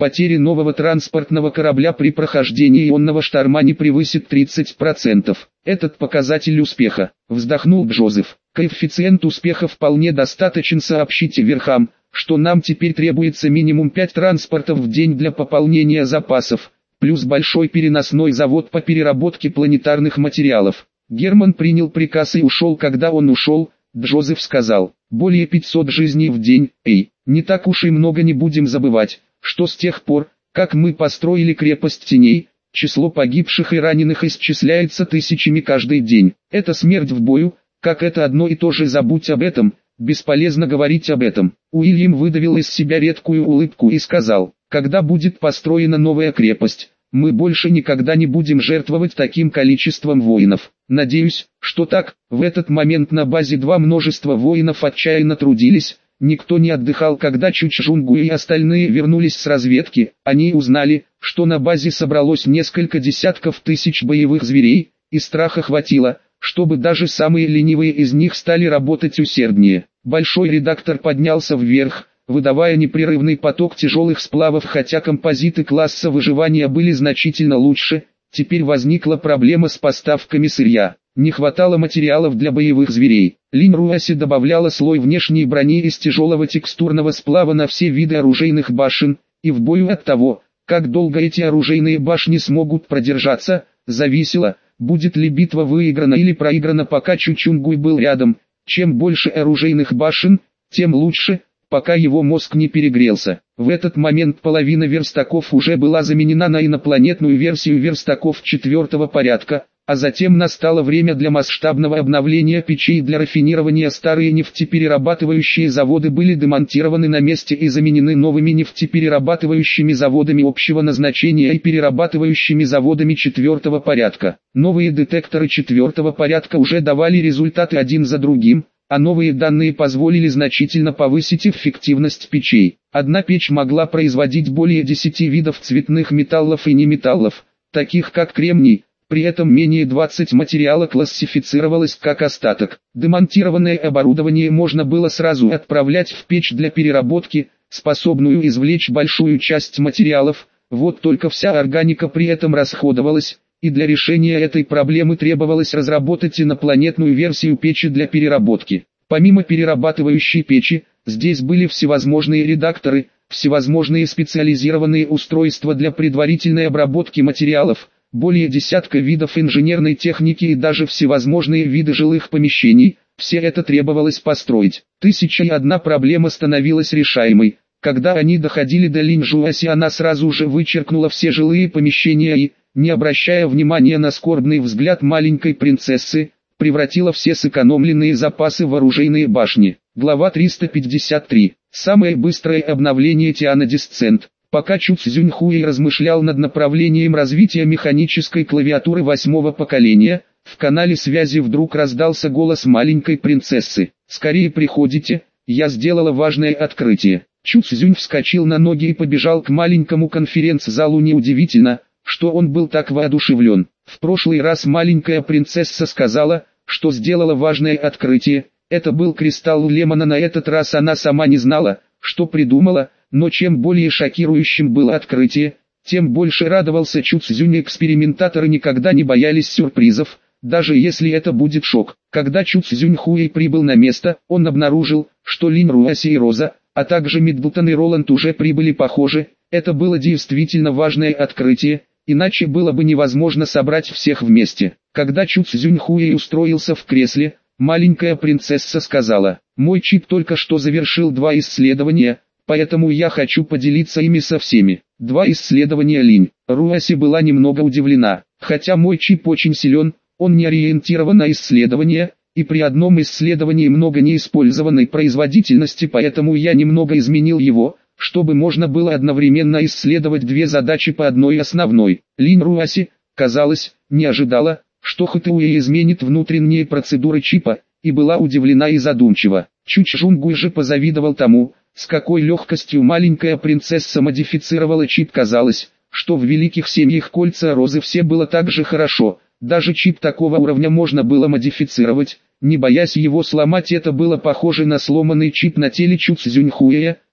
потери нового транспортного корабля при прохождении ионного шторма не превысит тридцать процентов. Этот показатель успеха, вздохнул Джозеф. Коэффициент успеха вполне достаточен. Сообщите верхам, что нам теперь требуется минимум пять транспортов в день для пополнения запасов, плюс большой переносной завод по переработке планетарных материалов. Герман принял приказ и ушел. Когда он ушел, Джозеф сказал: более пятисот жизней в день, эй, не так уж и много. Не будем забывать, что с тех пор, как мы построили крепость теней, число погибших и раненых исчисляется тысячами каждый день. Это смерть в бою, как это одно и то же. Забудь об этом, бесполезно говорить об этом. Уильям выдавил из себя редкую улыбку и сказал: когда будет построена новая крепость, мы больше никогда не будем жертвовать таким количеством воинов. Надеюсь, что так. В этот момент на базе два множество воинов отчаянно трудились. Никто не отдыхал. Когда Чучжунгу и остальные вернулись с разведки, они узнали, что на базе собралось несколько десятков тысяч боевых зверей, и страха хватило, чтобы даже самые ленивые из них стали работать усерднее. Большой редактор поднялся вверх, выдавая непрерывный поток тяжелых сплавов. Хотя композиты класса выживания были значительно лучше, теперь возникла проблема с поставками сырья. Не хватало материалов для боевых зверей. Линь Руаси добавляла слой внешней брони из тяжелого текстурного сплава на все виды оружейных башен, и в бою от того, как долго эти оружейные башни смогут продержаться, зависело, будет ли битва выиграна или проиграна. Пока Чучунгуй был рядом, чем больше оружейных башен, тем лучше, пока его мозг не перегрелся. В этот момент половина верстаков уже была заменена на инопланетную версию верстаков четвертого порядка, а затем настало время для масштабного обновления печей для рафинирования. Старые нефтеперерабатывающие заводы были демонтированы на месте и заменены новыми нефтеперерабатывающими заводами общего назначения и перерабатывающими заводами четвертого порядка. Новые детекторы четвертого порядка уже давали результаты один за другим, а новые данные позволили значительно повысить эффективность печей. Одна печь могла производить более десяти видов цветных металлов и неметаллов, таких как кремний. При этом менее двадцати материала классифицировалось как остаток. Демонтированное оборудование можно было сразу отправлять в печь для переработки, способную извлечь большую часть материалов. Вот только вся органика при этом расходовалась, и для решения этой проблемы требовалось разработать инопланетную версию печи для переработки. Помимо перерабатывающей печи, здесь были всевозможные редакторы, всевозможные специализированные устройства для предварительной обработки материалов, более десятка видов инженерной техники и даже всевозможные виды жилых помещений. Все это требовалось построить. Тысяча и одна проблема становилась решаемой. Когда они доходили до Линь-Жуаси, она сразу же вычеркнула все жилые помещения и, не обращая внимания на скорбный взгляд маленькой принцессы, превратила все сэкономленные запасы в оружейные башни. Глава триста пятьдесят три. Самое быстрое обновление Тиана Десцент. Пока Чу Цзюньхуэй размышлял над направлением развития механической клавиатуры восьмого поколения, в канале связи вдруг раздался голос маленькой принцессы. «Скорее приходите, я сделала важное открытие». Чу Цзюнь вскочил на ноги и побежал к маленькому конференц-залу. Неудивительно, что он был так воодушевлен. В прошлый раз маленькая принцесса сказала, что сделала важное открытие. Это был кристалл Лемона. На этот раз она сама не знала, что придумала, но чем более шокирующим было открытие, тем больше радовался Чу Цзюнь. Экспериментаторы никогда не боялись сюрпризов, даже если это будет шок. Когда Чу Цзюньхуэй прибыл на место, он обнаружил, что Линь Руаси и Роза, а также Миддлтон и Роланд уже прибыли. Похоже, это было действительно важное открытие, иначе было бы невозможно собрать всех вместе. Когда Чу Цзюньхуэй устроился в кресле, маленькая принцесса сказала: «Мой чип только что завершил два исследования, поэтому я хочу поделиться ими со всеми». Два исследования. Линь Руаси была немного удивлена. Хотя мой чип очень силен, он не ориентирован на исследования, и при одном исследовании много неиспользованной производительности, поэтому я немного изменил его, чтобы можно было одновременно исследовать две задачи по одной основной. Линь Руаси, казалось, не ожидала, что Хэтэуэй изменит внутренние процедуры чипа, и была удивлена и задумчива. Чучжунгуй же позавидовал тому, с какой легкостью маленькая принцесса модифицировала чип. Казалось, что в великих семьях Кольца Розы все было так же хорошо, даже чип такого уровня можно было модифицировать, не боясь его сломать. Это было похоже на сломанный чип на теле Чу Цзюньхуэя,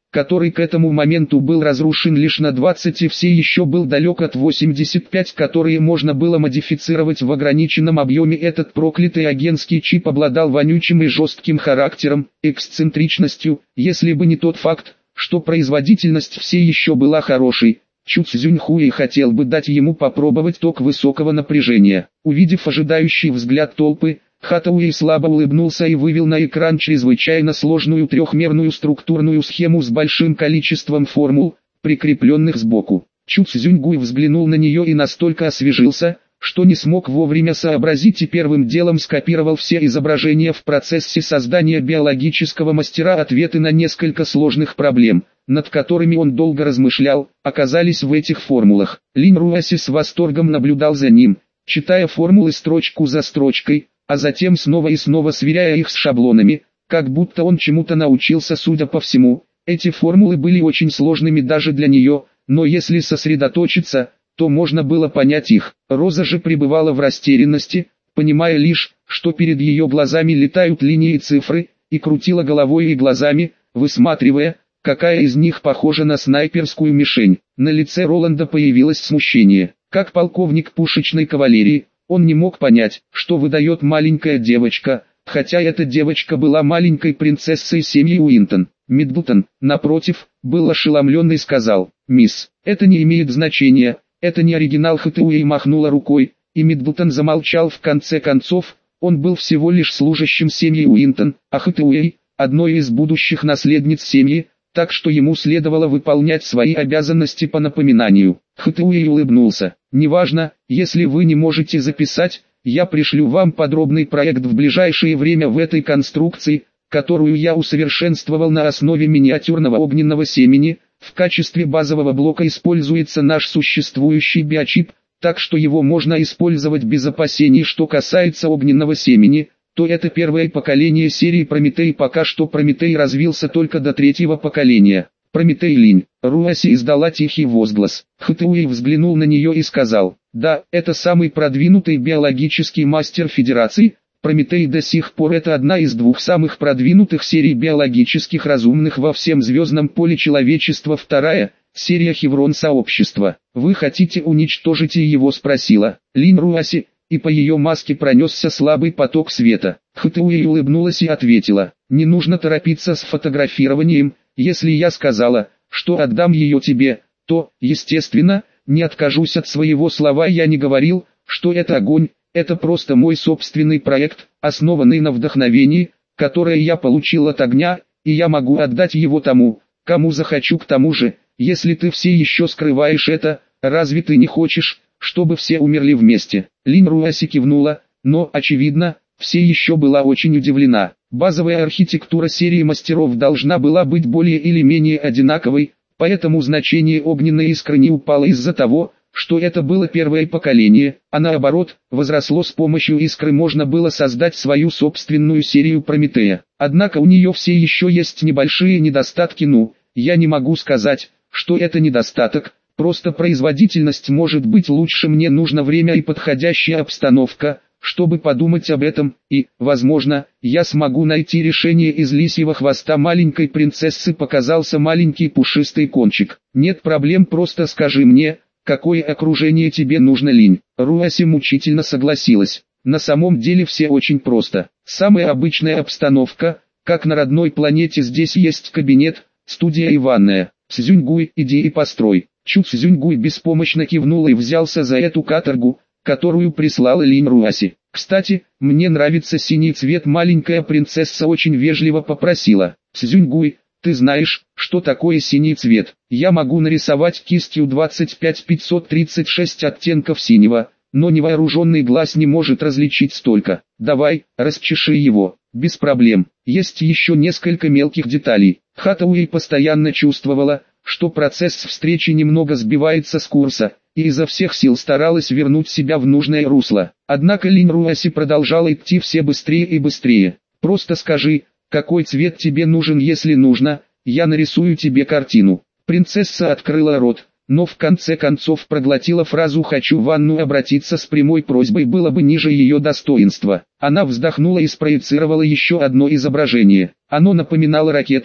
который к этому моменту был разрушен лишь на двадцать и все еще был далек от восемьдесят пять, которые можно было модифицировать в ограниченном объеме. Этот проклятый агентский чип обладал вонючим и жестким характером, эксцентричностью, если бы не тот факт, что производительность все еще была хорошей. Чу Цзюньхуэй хотел бы дать ему попробовать ток высокого напряжения. Увидев ожидающий взгляд толпы, Хатауэй слабо улыбнулся и вывел на экран чрезвычайно сложную трехмерную структурную схему с большим количеством формул, прикрепленных сбоку. Чу Цзюньгуй взглянул на нее и настолько освежился, что не смог вовремя сообразить и первым делом скопировал все изображения в процессе создания биологического мастера. Ответы на несколько сложных проблем, над которыми он долго размышлял, оказались в этих формулах. Линь Руаси с восторгом наблюдал за ним, читая формулы строчку за строчкой, а затем снова и снова сверяя их с шаблонами, как будто он чему-то научился. Судя по всему, эти формулы были очень сложными даже для нее, но если сосредоточиться, то можно было понять их. Роза же пребывала в растерянности, понимая лишь, что перед ее глазами летают линии и цифры, и крутила головой и глазами, высматривая, какая из них похожа на снайперскую мишень. На лице Роланда появилось смущение. Как полковник пушечной кавалерии, он не мог понять, что выдает маленькая девочка, хотя эта девочка была маленькой принцессой семьи Уинтон. Миддлтон, напротив, был ошеломлен и сказал: «Мисс, это не имеет значения, это не оригинал». Хатауэй махнула рукой, и Миддлтон замолчал. В конце концов, он был всего лишь служащим семьи Уинтон, а Хатауэй – одной из будущих наследниц семьи, так что ему следовало выполнять свои обязанности по напоминанию. Хатауэй улыбнулся. «Неважно, если вы не можете записать, я пришлю вам подробный проект в ближайшее время в этой конструкции, которую я усовершенствовал на основе миниатюрного огненного семени. В качестве базового блока используется наш существующий биочип, так что его можно использовать без опасений. Что касается огненного семени, то это первое поколение серии Прометей. Пока что Прометей развился только до третьего поколения. Прометей Линь». Руаси издала тихий возглас. Хатауэй взглянул на нее и сказал: «Да, это самый продвинутый биологический мастер Федерации. Прометей до сих пор это одна из двух самых продвинутых серий биологических разумных во всем звездном поле человечества. Вторая – серия Хеврон сообщества. Вы хотите уничтожить его?» – спросила Линь Руаси, и по ее маске пронесся слабый поток света. Хатауэй улыбнулась и ответила: «Не нужно торопиться с фотографированием. Если я сказала, что отдам ее тебе, то, естественно, не откажусь от своего слова. Я не говорил, что это огонь, это просто мой собственный проект, основанный на вдохновении, которое я получил от огня, и я могу отдать его тому, кому захочу. К тому же, если ты все еще скрываешь это, разве ты не хочешь, чтобы все умерли вместе?» Линь Руаси кивнула, но, очевидно, все еще была очень удивлена. Базовая архитектура серии мастеров должна была быть более или менее одинаковой, поэтому значение огненной искры не упало из-за того, что это было первое поколение, а наоборот, возросло. С помощью искры можно было создать свою собственную серию Прометея. Однако у нее все еще есть небольшие недостатки. Ну, я не могу сказать, что это недостаток, просто производительность может быть лучше. Мне нужно время и подходящая обстановка, чтобы подумать об этом, и, возможно, я смогу найти решение. Из лисьего хвоста маленькой принцессы показался маленький пушистый кончик. «Нет проблем, просто скажи мне, какое окружение тебе нужно, Линь». Руаси мучительно согласилась. На самом деле все очень просто. Самая обычная обстановка, как на родной планете. Здесь есть кабинет, студия и ванная. Цзюньгуй, иди и построй. Чу Цзюньгуй беспомощно кивнул и взялся за эту каторгу, которую прислала Линь Руаси. «Кстати, мне нравится синий цвет». Маленькая принцесса очень вежливо попросила: «Цзюньгуй, ты знаешь, что такое синий цвет? Я могу нарисовать кистью двадцать пять пятьсот тридцать шесть оттенков синего, но невооруженный глаз не может различить столько. Давай, расчеши его». «Без проблем. Есть еще несколько мелких деталей». Хатауэй постоянно чувствовала, что процесс встречи немного сбивается с курса, и изо всех сил старалась вернуть себя в нужное русло. Однако Линь Руаси продолжала идти все быстрее и быстрее. «Просто скажи, какой цвет тебе нужен. Если нужно, я нарисую тебе картину». Принцесса открыла рот, но в конце концов проглотила фразу «хочу ванну». Обратиться с прямой просьбой было бы ниже ее достоинства. Она вздохнула и спроецировала еще одно изображение. Оно напоминало ракету,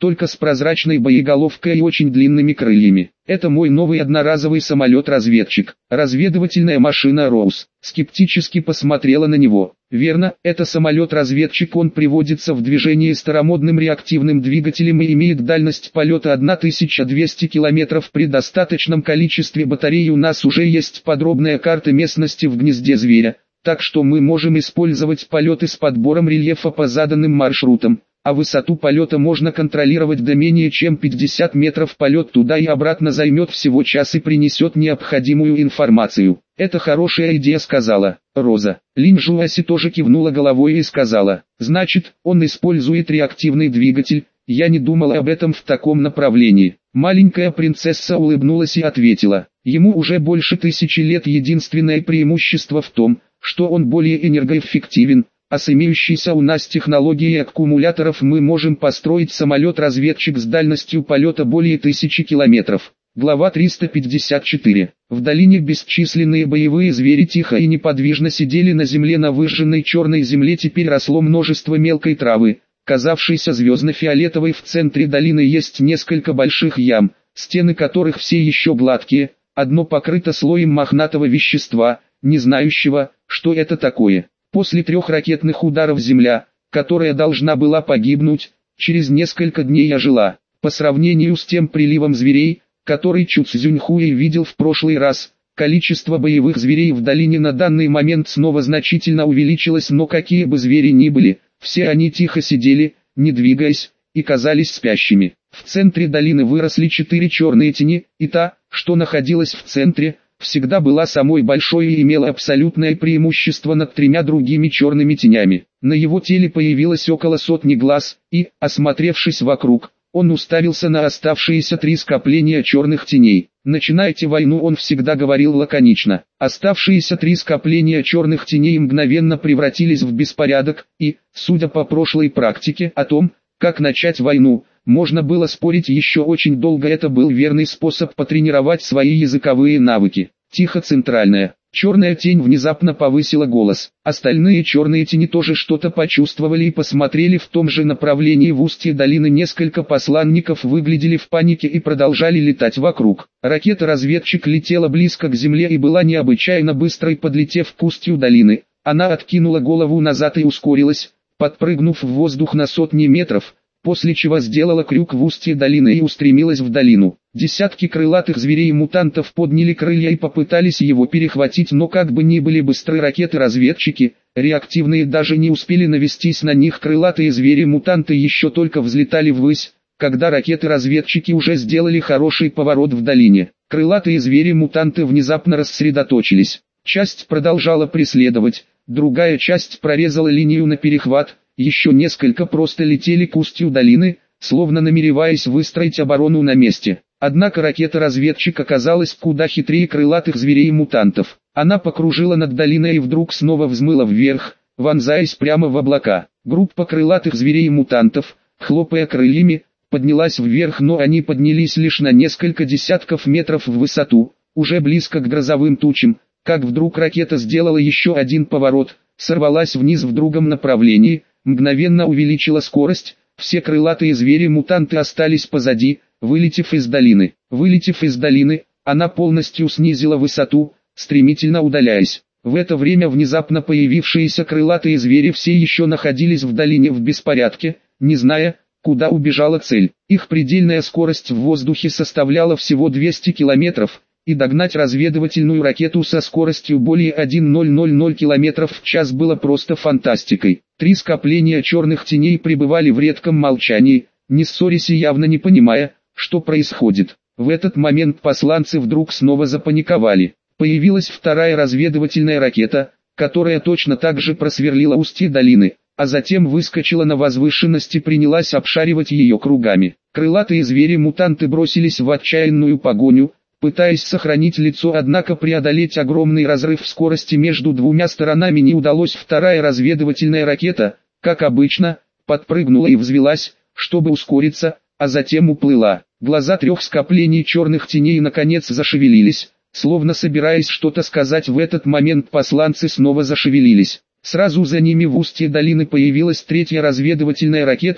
только с прозрачной боеголовкой и очень длинными крыльями. Это мой новый одноразовый самолет-разведчик, разведывательная машина Роуз. Скептически посмотрела на него. Верно, это самолет-разведчик, он приводится в движение старомодным реактивным двигателем и имеет дальность полета тысяча двести километров при достаточном количестве батарей. У нас уже есть подробная карта местности в гнезде зверя, так что мы можем использовать полеты с подбором рельефа по заданным маршрутам. А высоту полета можно контролировать до менее чем пятьдесят метров. Полет туда и обратно займет всего час и принесет необходимую информацию. Это хорошая идея, сказала Роза. Линь Жуаси тоже кивнула головой и сказала: значит, он использует реактивный двигатель, я не думала об этом в таком направлении. Маленькая принцесса улыбнулась и ответила: ему уже больше тысячи лет, единственное преимущество в том, что он более энергоэффективен. А с имеющейся у нас технологией аккумуляторов мы можем построить самолет-разведчик с дальностью полета более тысячи километров. Глава триста пятьдесят четыре. В долине бесчисленные боевые звери тихо и неподвижно сидели на земле. На выжженной черной земле теперь росло множество мелкой травы, казавшейся звездно-фиолетовой. В центре долины есть несколько больших ям, стены которых все еще гладкие, одно покрыто слоем мохнатого вещества, не знающего, что это такое. После трех ракетных ударов земля, которая должна была погибнуть, через несколько дней ожила. По сравнению с тем приливом зверей, который Чу Цзюньхуэй видел в прошлый раз, количество боевых зверей в долине на данный момент снова значительно увеличилось. Но какие бы звери ни были, все они тихо сидели, не двигаясь, и казались спящими. В центре долины выросли четыре черные тени, и та, что находилась в центре, всегда была самой большой и имела абсолютное преимущество над тремя другими черными тенями. На его теле появилось около сотни глаз, и, осмотревшись вокруг, он уставился на оставшиеся три скопления черных теней. «Начинайте войну», он всегда говорил лаконично. Оставшиеся три скопления черных теней мгновенно превратились в беспорядок, и, судя по прошлой практике о том, как начать войну, можно было спорить еще очень долго. Это был верный способ потренировать свои языковые навыки. Тихо, центральная. Черная тень внезапно повысила голос. Остальные черные тени тоже что-то почувствовали и посмотрели в том же направлении. В устье долины несколько посланников выглядели в панике и продолжали летать вокруг. Ракета-разведчик летела близко к земле и была необычайно быстрой. Подлетев к устью долины, она откинула голову назад и ускорилась, подпрыгнув в воздух на сотни метров, после чего сделала крюк в устье долины и устремилась в долину. Десятки крылатых зверей-мутантов подняли крылья и попытались его перехватить, но как бы ни были быстры ракеты-разведчики, реактивные даже не успели навестись на них. Крылатые звери-мутанты еще только взлетали ввысь, когда ракеты-разведчики уже сделали хороший поворот в долине. Крылатые звери-мутанты внезапно рассредоточились. Часть продолжала преследовать, другая часть прорезала линию на перехват, еще несколько просто летели к устью долины, словно намереваясь выстроить оборону на месте. Однако ракета-разведчик оказалась куда хитрее крылатых зверей-мутантов. Она покружила над долиной и вдруг снова взмыла вверх, вонзаясь прямо в облака. Группа крылатых зверей-мутантов, хлопая крыльями, поднялась вверх, но они поднялись лишь на несколько десятков метров в высоту, уже близко к грозовым тучам, как вдруг ракета сделала еще один поворот, сорвалась вниз в другом направлении, мгновенно увеличила скорость. Все крылатые звери-мутанты остались позади, вылетев из долины. Вылетев из долины, она полностью снизила высоту, стремительно удаляясь. В это время внезапно появившиеся крылатые звери все еще находились в долине в беспорядке, не зная, куда убежала цель. Их предельная скорость в воздухе составляла всего двести километров, и догнать разведывательную ракету со скоростью более тысяча километров в час было просто фантастикой. Три скопления черных теней пребывали в редком молчании, не ссорясь и явно не понимая, что происходит. В этот момент посланцы вдруг снова запаниковали. Появилась вторая разведывательная ракета, которая точно так же просверлила устье долины, а затем выскочила на возвышенность и принялась обшаривать ее кругами. Крылатые звери-мутанты бросились в отчаянную погоню, пытаясь сохранить лицо, однако преодолеть огромный разрыв в скорости между двумя сторонами не удалось. Вторая разведывательная ракета, как обычно, подпрыгнула и взвилась, чтобы ускориться, а затем уплыла. Глаза трех скоплений черных теней наконец зашевелились, словно собираясь что-то сказать. В этот момент посланцы снова зашевелились. Сразу за ними в устье долины появилась третья разведывательная ракета,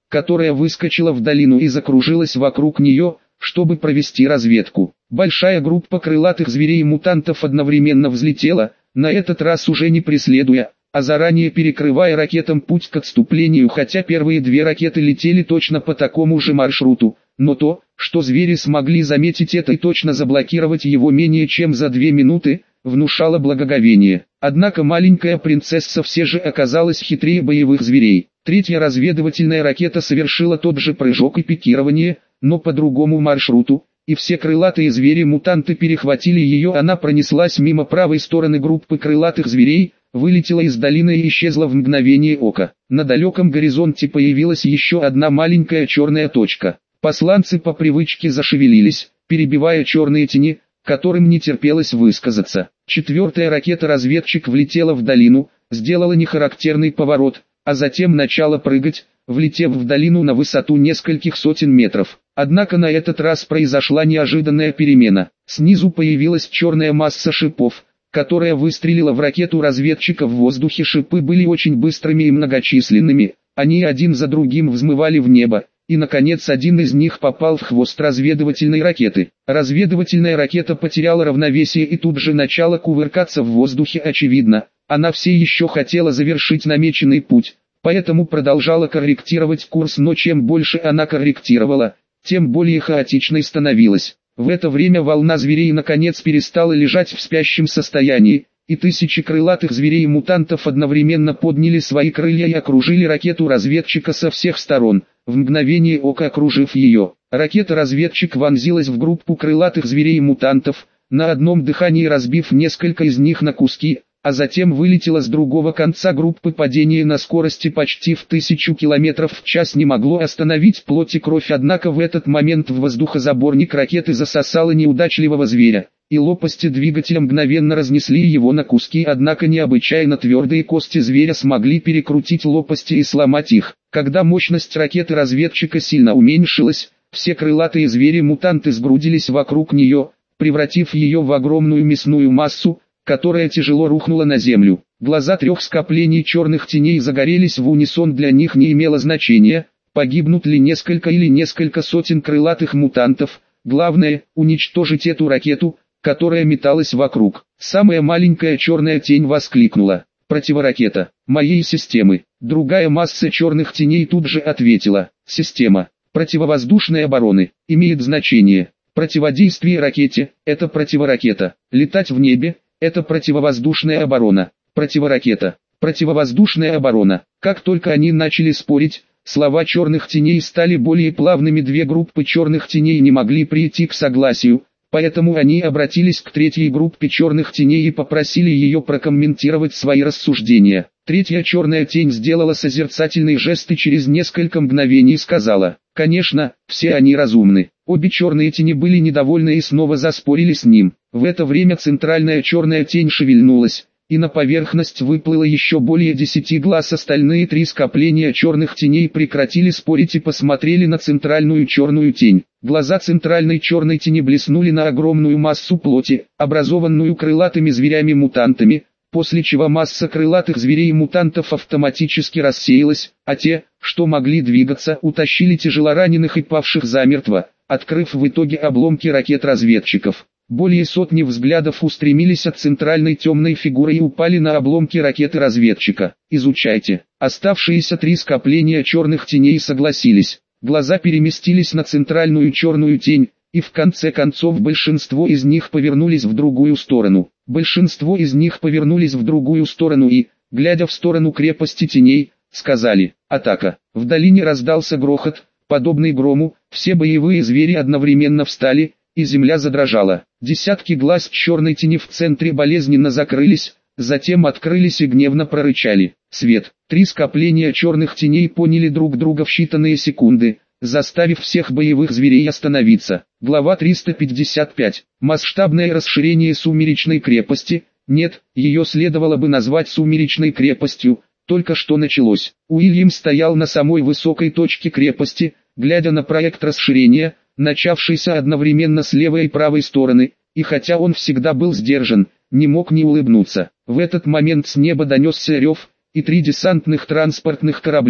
которая выскочила в долину и закружилась вокруг нее, чтобы провести разведку. Большая группа крылатых зверей-мутантов одновременно взлетела, на этот раз уже не преследуя, а заранее перекрывая ракетам путь к отступлению, хотя первые две ракеты летели точно по такому же маршруту, но то, что звери смогли заметить это и точно заблокировать его менее чем за две минуты, внушало благоговение. Однако маленькая принцесса все же оказалась хитрее боевых зверей. Третья разведывательная ракета совершила тот же прыжок и пикирование, но по другому маршруту, и все крылатые звери-мутанты перехватили ее. Она пронеслась мимо правой стороны группы крылатых зверей, вылетела из долины и исчезла в мгновение ока. На далеком горизонте появилась еще одна маленькая черная точка. Посланцы по привычке зашевелились, перебивая черные тени, которым не терпелось высказаться. Четвертая ракета-разведчик влетела в долину, сделала нехарактерный поворот, а затем начала прыгать, влетев в долину на высоту нескольких сотен метров. Однако на этот раз произошла неожиданная перемена. Снизу появилась черная масса шипов, которая выстрелила в ракету-разведчика в воздухе. Шипы были очень быстрыми и многочисленными, они один за другим взмывали в небо, и наконец один из них попал в хвост разведывательной ракеты. Разведывательная ракета потеряла равновесие и тут же начала кувыркаться в воздухе. Очевидно, она все еще хотела завершить намеченный путь, поэтому продолжала корректировать курс, но чем больше она корректировала, тем более хаотичной становилась. В это время волна зверей наконец перестала лежать в спящем состоянии, и тысячи крылатых зверей-мутантов одновременно подняли свои крылья и окружили ракету-разведчика со всех сторон, в мгновение ока окружив ее. Ракета-разведчик вонзилась в группу крылатых зверей-мутантов, на одном дыхании разбив несколько из них на куски, а затем вылетела с другого конца группы. Падение на скорости почти в тысячу километров в час не могло остановить плоть и кровь, однако в этот момент в воздухозаборник ракеты засосало неудачливого зверя, и лопасти двигателя мгновенно разнесли его на куски, однако необычайно твердые кости зверя смогли перекрутить лопасти и сломать их. Когда мощность ракеты-разведчика сильно уменьшилась, все крылатые звери-мутанты сгрудились вокруг нее, превратив ее в огромную мясную массу, которая тяжело рухнула на землю. Глаза трех скоплений черных теней загорелись в унисон. Для них не имело значения, погибнут ли несколько или несколько сотен крылатых мутантов, главное – уничтожить эту ракету, которая металась вокруг. Самая маленькая черная тень воскликнула: «Противоракета! Моей системы!» Другая масса черных теней тут же ответила: «Система противовоздушной обороны имеет значение. Противодействие ракете – это противоракета. Летать в небе – это противовоздушная оборона. Противоракета, противовоздушная оборона». Как только они начали спорить, слова черных теней стали более плавными. Две группы черных теней не могли прийти к согласию, поэтому они обратились к третьей группе черных теней и попросили ее прокомментировать свои рассуждения. Третья черная тень сделала созерцательный жест и через несколько мгновений сказала: «Конечно, все они разумны». Обе черные тени были недовольны и снова заспорили с ним. В это время центральная черная тень шевельнулась, и на поверхность выплыло еще более десяти глаз. Остальные три скопления черных теней прекратили спорить и посмотрели на центральную черную тень. Глаза центральной черной тени блеснули на огромную массу плоти, образованную крылатыми зверями-мутантами, после чего масса крылатых зверей-мутантов автоматически рассеялась, а те, что могли двигаться, утащили тяжелораненых и павших замертво, открыв в итоге обломки ракет-разведчиков. Более сотни взглядов устремились от центральной темной фигуры и упали на обломки ракеты-разведчика. «Изучайте». Оставшиеся три скопления черных теней согласились. Глаза переместились на центральную черную тень, и в конце концов большинство из них повернулись в другую сторону. Большинство из них повернулись в другую сторону и, глядя в сторону крепости теней, сказали: «Атака». В долине раздался грохот, подобный грому, все боевые звери одновременно встали, и земля задрожала. Десятки глаз черной тени в центре болезненно закрылись, затем открылись и гневно прорычали: «Свет!». Три скопления черных теней поняли друг друга в считанные секунды, заставив всех боевых зверей остановиться. Глава триста пятьдесят пять. Масштабное расширение сумеречной крепости. Нет, ее следовало бы назвать сумеречной крепостью, только что началось. Уильям стоял на самой высокой точке крепости, глядя на проект расширения, начавшийся одновременно с левой и правой стороны, и хотя он всегда был сдержан, не мог не улыбнуться. В этот момент с неба донесся рев, и три десантных транспортных корабля,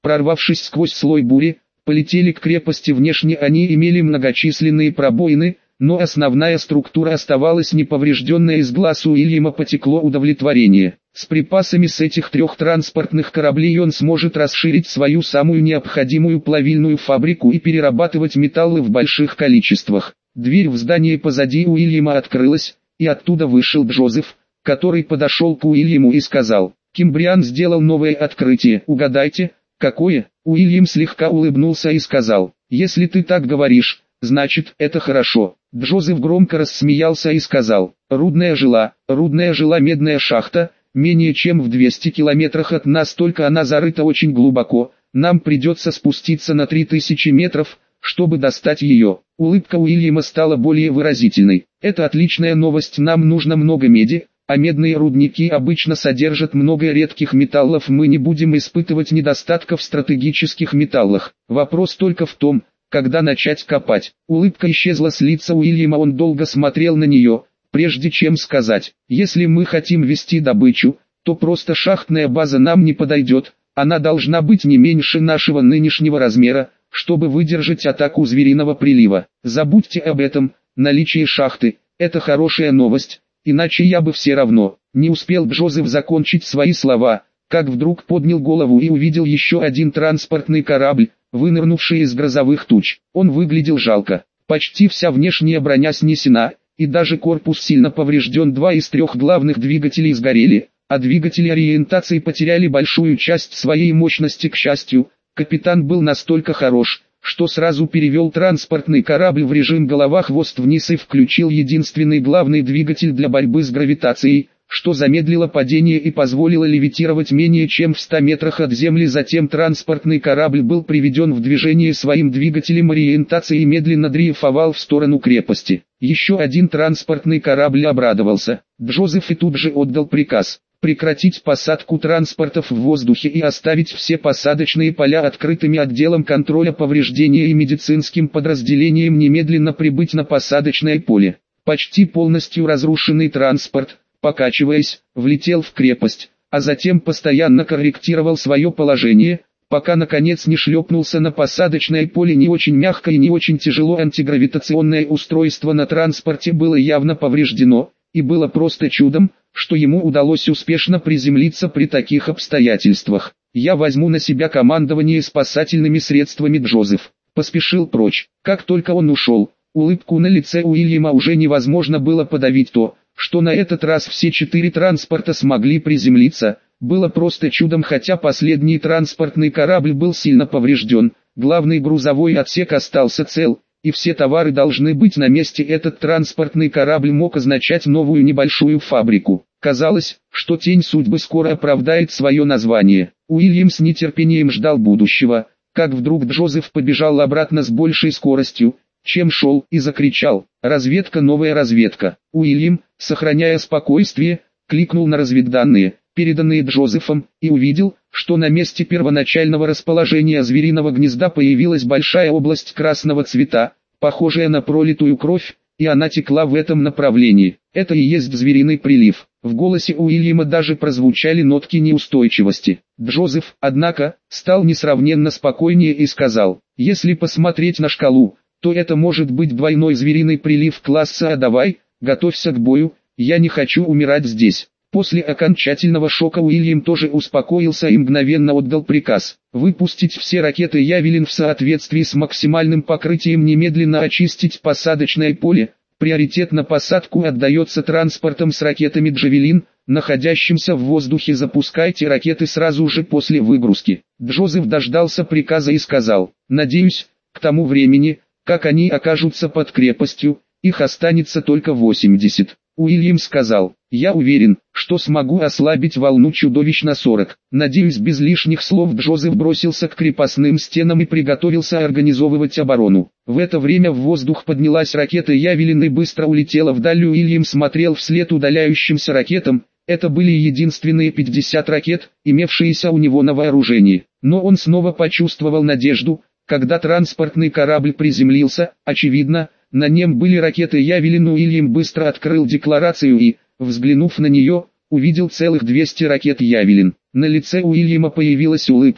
Прорвавшись сквозь слой бури, полетели к крепости. Внешне они имели многочисленные пробоины, но основная структура оставалась неповрежденной. Из глаз Уильяма потекло удовлетворение. С припасами с этих трех транспортных кораблей он сможет расширить свою самую необходимую плавильную фабрику и перерабатывать металлы в больших количествах. Дверь в здание позади Уильяма открылась, и оттуда вышел Джозеф, который подошел к Уильяму и сказал: «Кимбриан сделал новое открытие. Угадайте, какое?» Уильям слегка улыбнулся и сказал: «Если ты так говоришь, значит, это хорошо». Джозеф громко рассмеялся и сказал: «Рудная жила, рудная жила, медная шахта, менее чем в двухстах километрах от нас, только она зарыта очень глубоко, нам придется спуститься на три тысячи метров, чтобы достать ее». Улыбка Уильяма стала более выразительной. «Это отличная новость, нам нужно много меди, а медные рудники обычно содержат много редких металлов, мы не будем испытывать недостатка в стратегических металлах. Вопрос только в том, когда начать копать». Улыбка исчезла с лица Уильяма, он долго смотрел на нее, прежде чем сказать: «Если мы хотим вести добычу, то просто шахтная база нам не подойдет, она должна быть не меньше нашего нынешнего размера, чтобы выдержать атаку звериного прилива. Забудьте об этом, наличие шахты – это хорошая новость, иначе я бы все равно». Не успел Джозеф закончить свои слова, как вдруг поднял голову и увидел еще один транспортный корабль, вынырнувший из грозовых туч. Он выглядел жалко, почти вся внешняя броня снесена, и даже корпус сильно поврежден. Два из трех главных двигателей сгорели, а двигатели ориентации потеряли большую часть своей мощности. К счастью, капитан был настолько хорош, что сразу перевел транспортный корабль в режим голова-хвост вниз и включил единственный главный двигатель для борьбы с гравитацией, что замедлило падение и позволило левитировать менее чем в ста метрах от земли. Затем транспортный корабль был приведен в движение своим двигателем ориентации и медленно дрейфовал в сторону крепости. Еще один транспортный корабль обрадовался. Джозеф и тут же отдал приказ прекратить посадку транспортов в воздухе и оставить все посадочные поля открытыми. Отделом контроля повреждения и медицинским подразделением немедленно прибыть на посадочное поле. Почти полностью разрушенный транспорт, покачиваясь, влетел в крепость, а затем постоянно корректировал свое положение, пока наконец не шлепнулся на посадочное поле не очень мягко и не очень тяжело. Антигравитационное устройство на транспорте было явно повреждено, и было просто чудом, что ему удалось успешно приземлиться при таких обстоятельствах. «Я возьму на себя командование спасательными средствами». Джозеф поспешил прочь. Как только он ушел, улыбку на лице Уильяма уже невозможно было подавить. То, что на этот раз все четыре транспорта смогли приземлиться, было просто чудом. Хотя последний транспортный корабль был сильно поврежден, главный грузовой отсек остался цел, и все товары должны быть на месте. Этот транспортный корабль мог означать новую небольшую фабрику. Казалось, что тень судьбы скоро оправдает свое название. Уильям с нетерпением ждал будущего, как вдруг Джозеф побежал обратно с большей скоростью, чем шел, и закричал: «Разведка, новая разведка!». Уильям, сохраняя спокойствие, кликнул на разведданные, переданные Джозефом, и увидел, что на месте первоначального расположения звериного гнезда появилась большая область красного цвета, похожая на пролитую кровь, и она текла в этом направлении. Это и есть звериный прилив. В голосе Уильяма даже прозвучали нотки неустойчивости. Джозеф, однако, стал несравненно спокойнее и сказал: «Если посмотреть на шкалу, то это может быть двойной звериный прилив класса А. Давай, готовься к бою, я не хочу умирать здесь». После окончательного шока Уильям тоже успокоился и мгновенно отдал приказ выпустить все ракеты «Явелин» в соответствии с максимальным покрытием, немедленно очистить посадочное поле. Приоритет на посадку отдается транспортам с ракетами «Джавелин», находящимся в воздухе. Запускайте ракеты сразу же после выгрузки. Джозеф дождался приказа и сказал: «Надеюсь, к тому времени, как они окажутся под крепостью, их останется только восемьдесят». Уильям сказал: «Я уверен, что смогу ослабить волну чудовищ на сорок». Надеюсь, без лишних слов Джозеф бросился к крепостным стенам и приготовился организовывать оборону. В это время в воздух поднялась ракета «Явелин» и быстро улетела вдаль. Уильям смотрел вслед удаляющимся ракетам. Это были единственные пятьдесят ракет, имевшиеся у него на вооружении. Но он снова почувствовал надежду, когда транспортный корабль приземлился. Очевидно, на нем были ракеты «Явелин». Уильям быстро открыл декларацию и, взглянув на нее, увидел целых двести ракет «Явелин». На лице Уильяма появилась улыбка,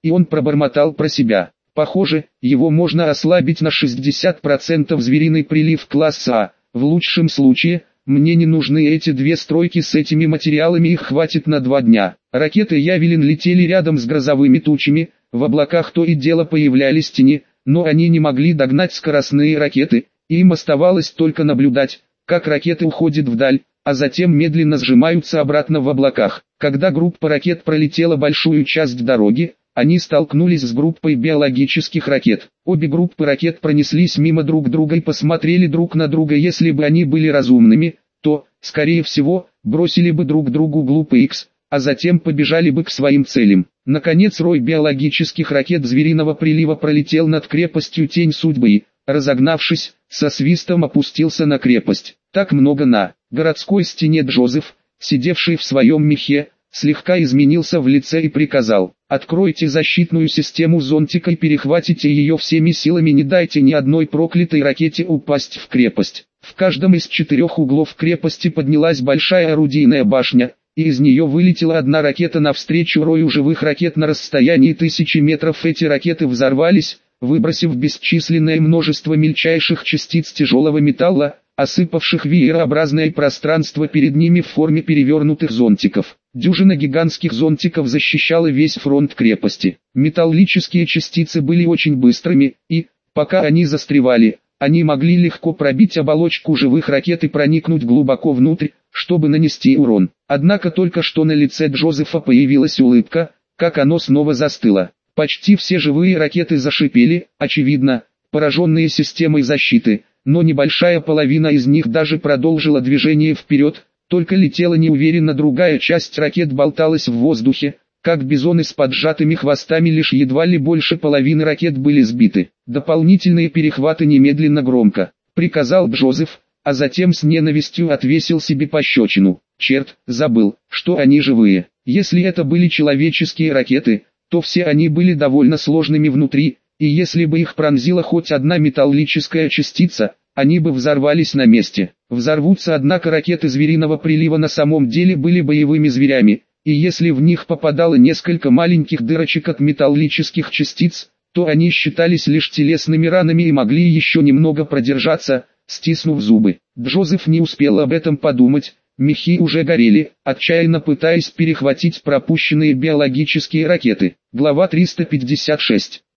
и он пробормотал про себя. Похоже, его можно ослабить на шестьдесят процентов. Звериный прилив класса А. В лучшем случае, мне не нужны эти две стройки с этими материалами, их хватит на два дня. Ракеты Явелин летели рядом с грозовыми тучами, в облаках то и дело появлялись тени, но они не могли догнать скоростные ракеты, и им оставалось только наблюдать, как ракеты уходят вдаль, а затем медленно сжимаются обратно в облаках. Когда группа ракет пролетела большую часть дороги, они столкнулись с группой биологических ракет. Обе группы ракет пронеслись мимо друг друга и посмотрели друг на друга. Если бы они были разумными, то, скорее всего, бросили бы друг другу глупый Икс, а затем побежали бы к своим целям. Наконец рой биологических ракет звериного прилива пролетел над крепостью Тень Судьбы и, разогнавшись, со свистом опустился на крепость. Так много на городской стене. Джозеф, сидевший в своем мехе, слегка изменился в лице и приказал: «Откройте защитную систему зонтика и перехватите ее всеми силами, не дайте ни одной проклятой ракете упасть в крепость». В каждом из четырех углов крепости поднялась большая орудийная башня, и из нее вылетела одна ракета навстречу рою живых ракет на расстоянии тысячи метров. Эти ракеты взорвались, выбросив бесчисленное множество мельчайших частиц тяжелого металла, осыпавших веерообразное пространство перед ними в форме перевернутых зонтиков. Дюжина гигантских зонтиков защищала весь фронт крепости. Металлические частицы были очень быстрыми, и, пока они застревали, они могли легко пробить оболочку живых ракет и проникнуть глубоко внутрь, чтобы нанести урон. Однако только что на лице Джозефа появилась улыбка, как оно снова застыло. Почти все живые ракеты зашипели, очевидно, пораженные системой защиты, но небольшая половина из них даже продолжила движение вперед, только летела неуверенно, другая часть ракет болталась в воздухе, как бизоны с поджатыми хвостами. Лишь едва ли больше половины ракет были сбиты. «Дополнительные перехваты немедленно», громко приказал Джозеф, а затем с ненавистью отвесил себе пощечину. Черт, забыл, что они живые. Если это были человеческие ракеты, то все они были довольно сложными внутри, и если бы их пронзила хоть одна металлическая частица, они бы взорвались на месте. Взорвутся, однако ракеты звериного прилива на самом деле были боевыми зверями, и если в них попадало несколько маленьких дырочек от металлических частиц, то они считались лишь телесными ранами и могли еще немного продержаться, стиснув зубы. Джозеф не успел об этом подумать, мехи уже горели, отчаянно пытаясь перехватить пропущенные биологические ракеты. Глава триста пятьдесят шесть.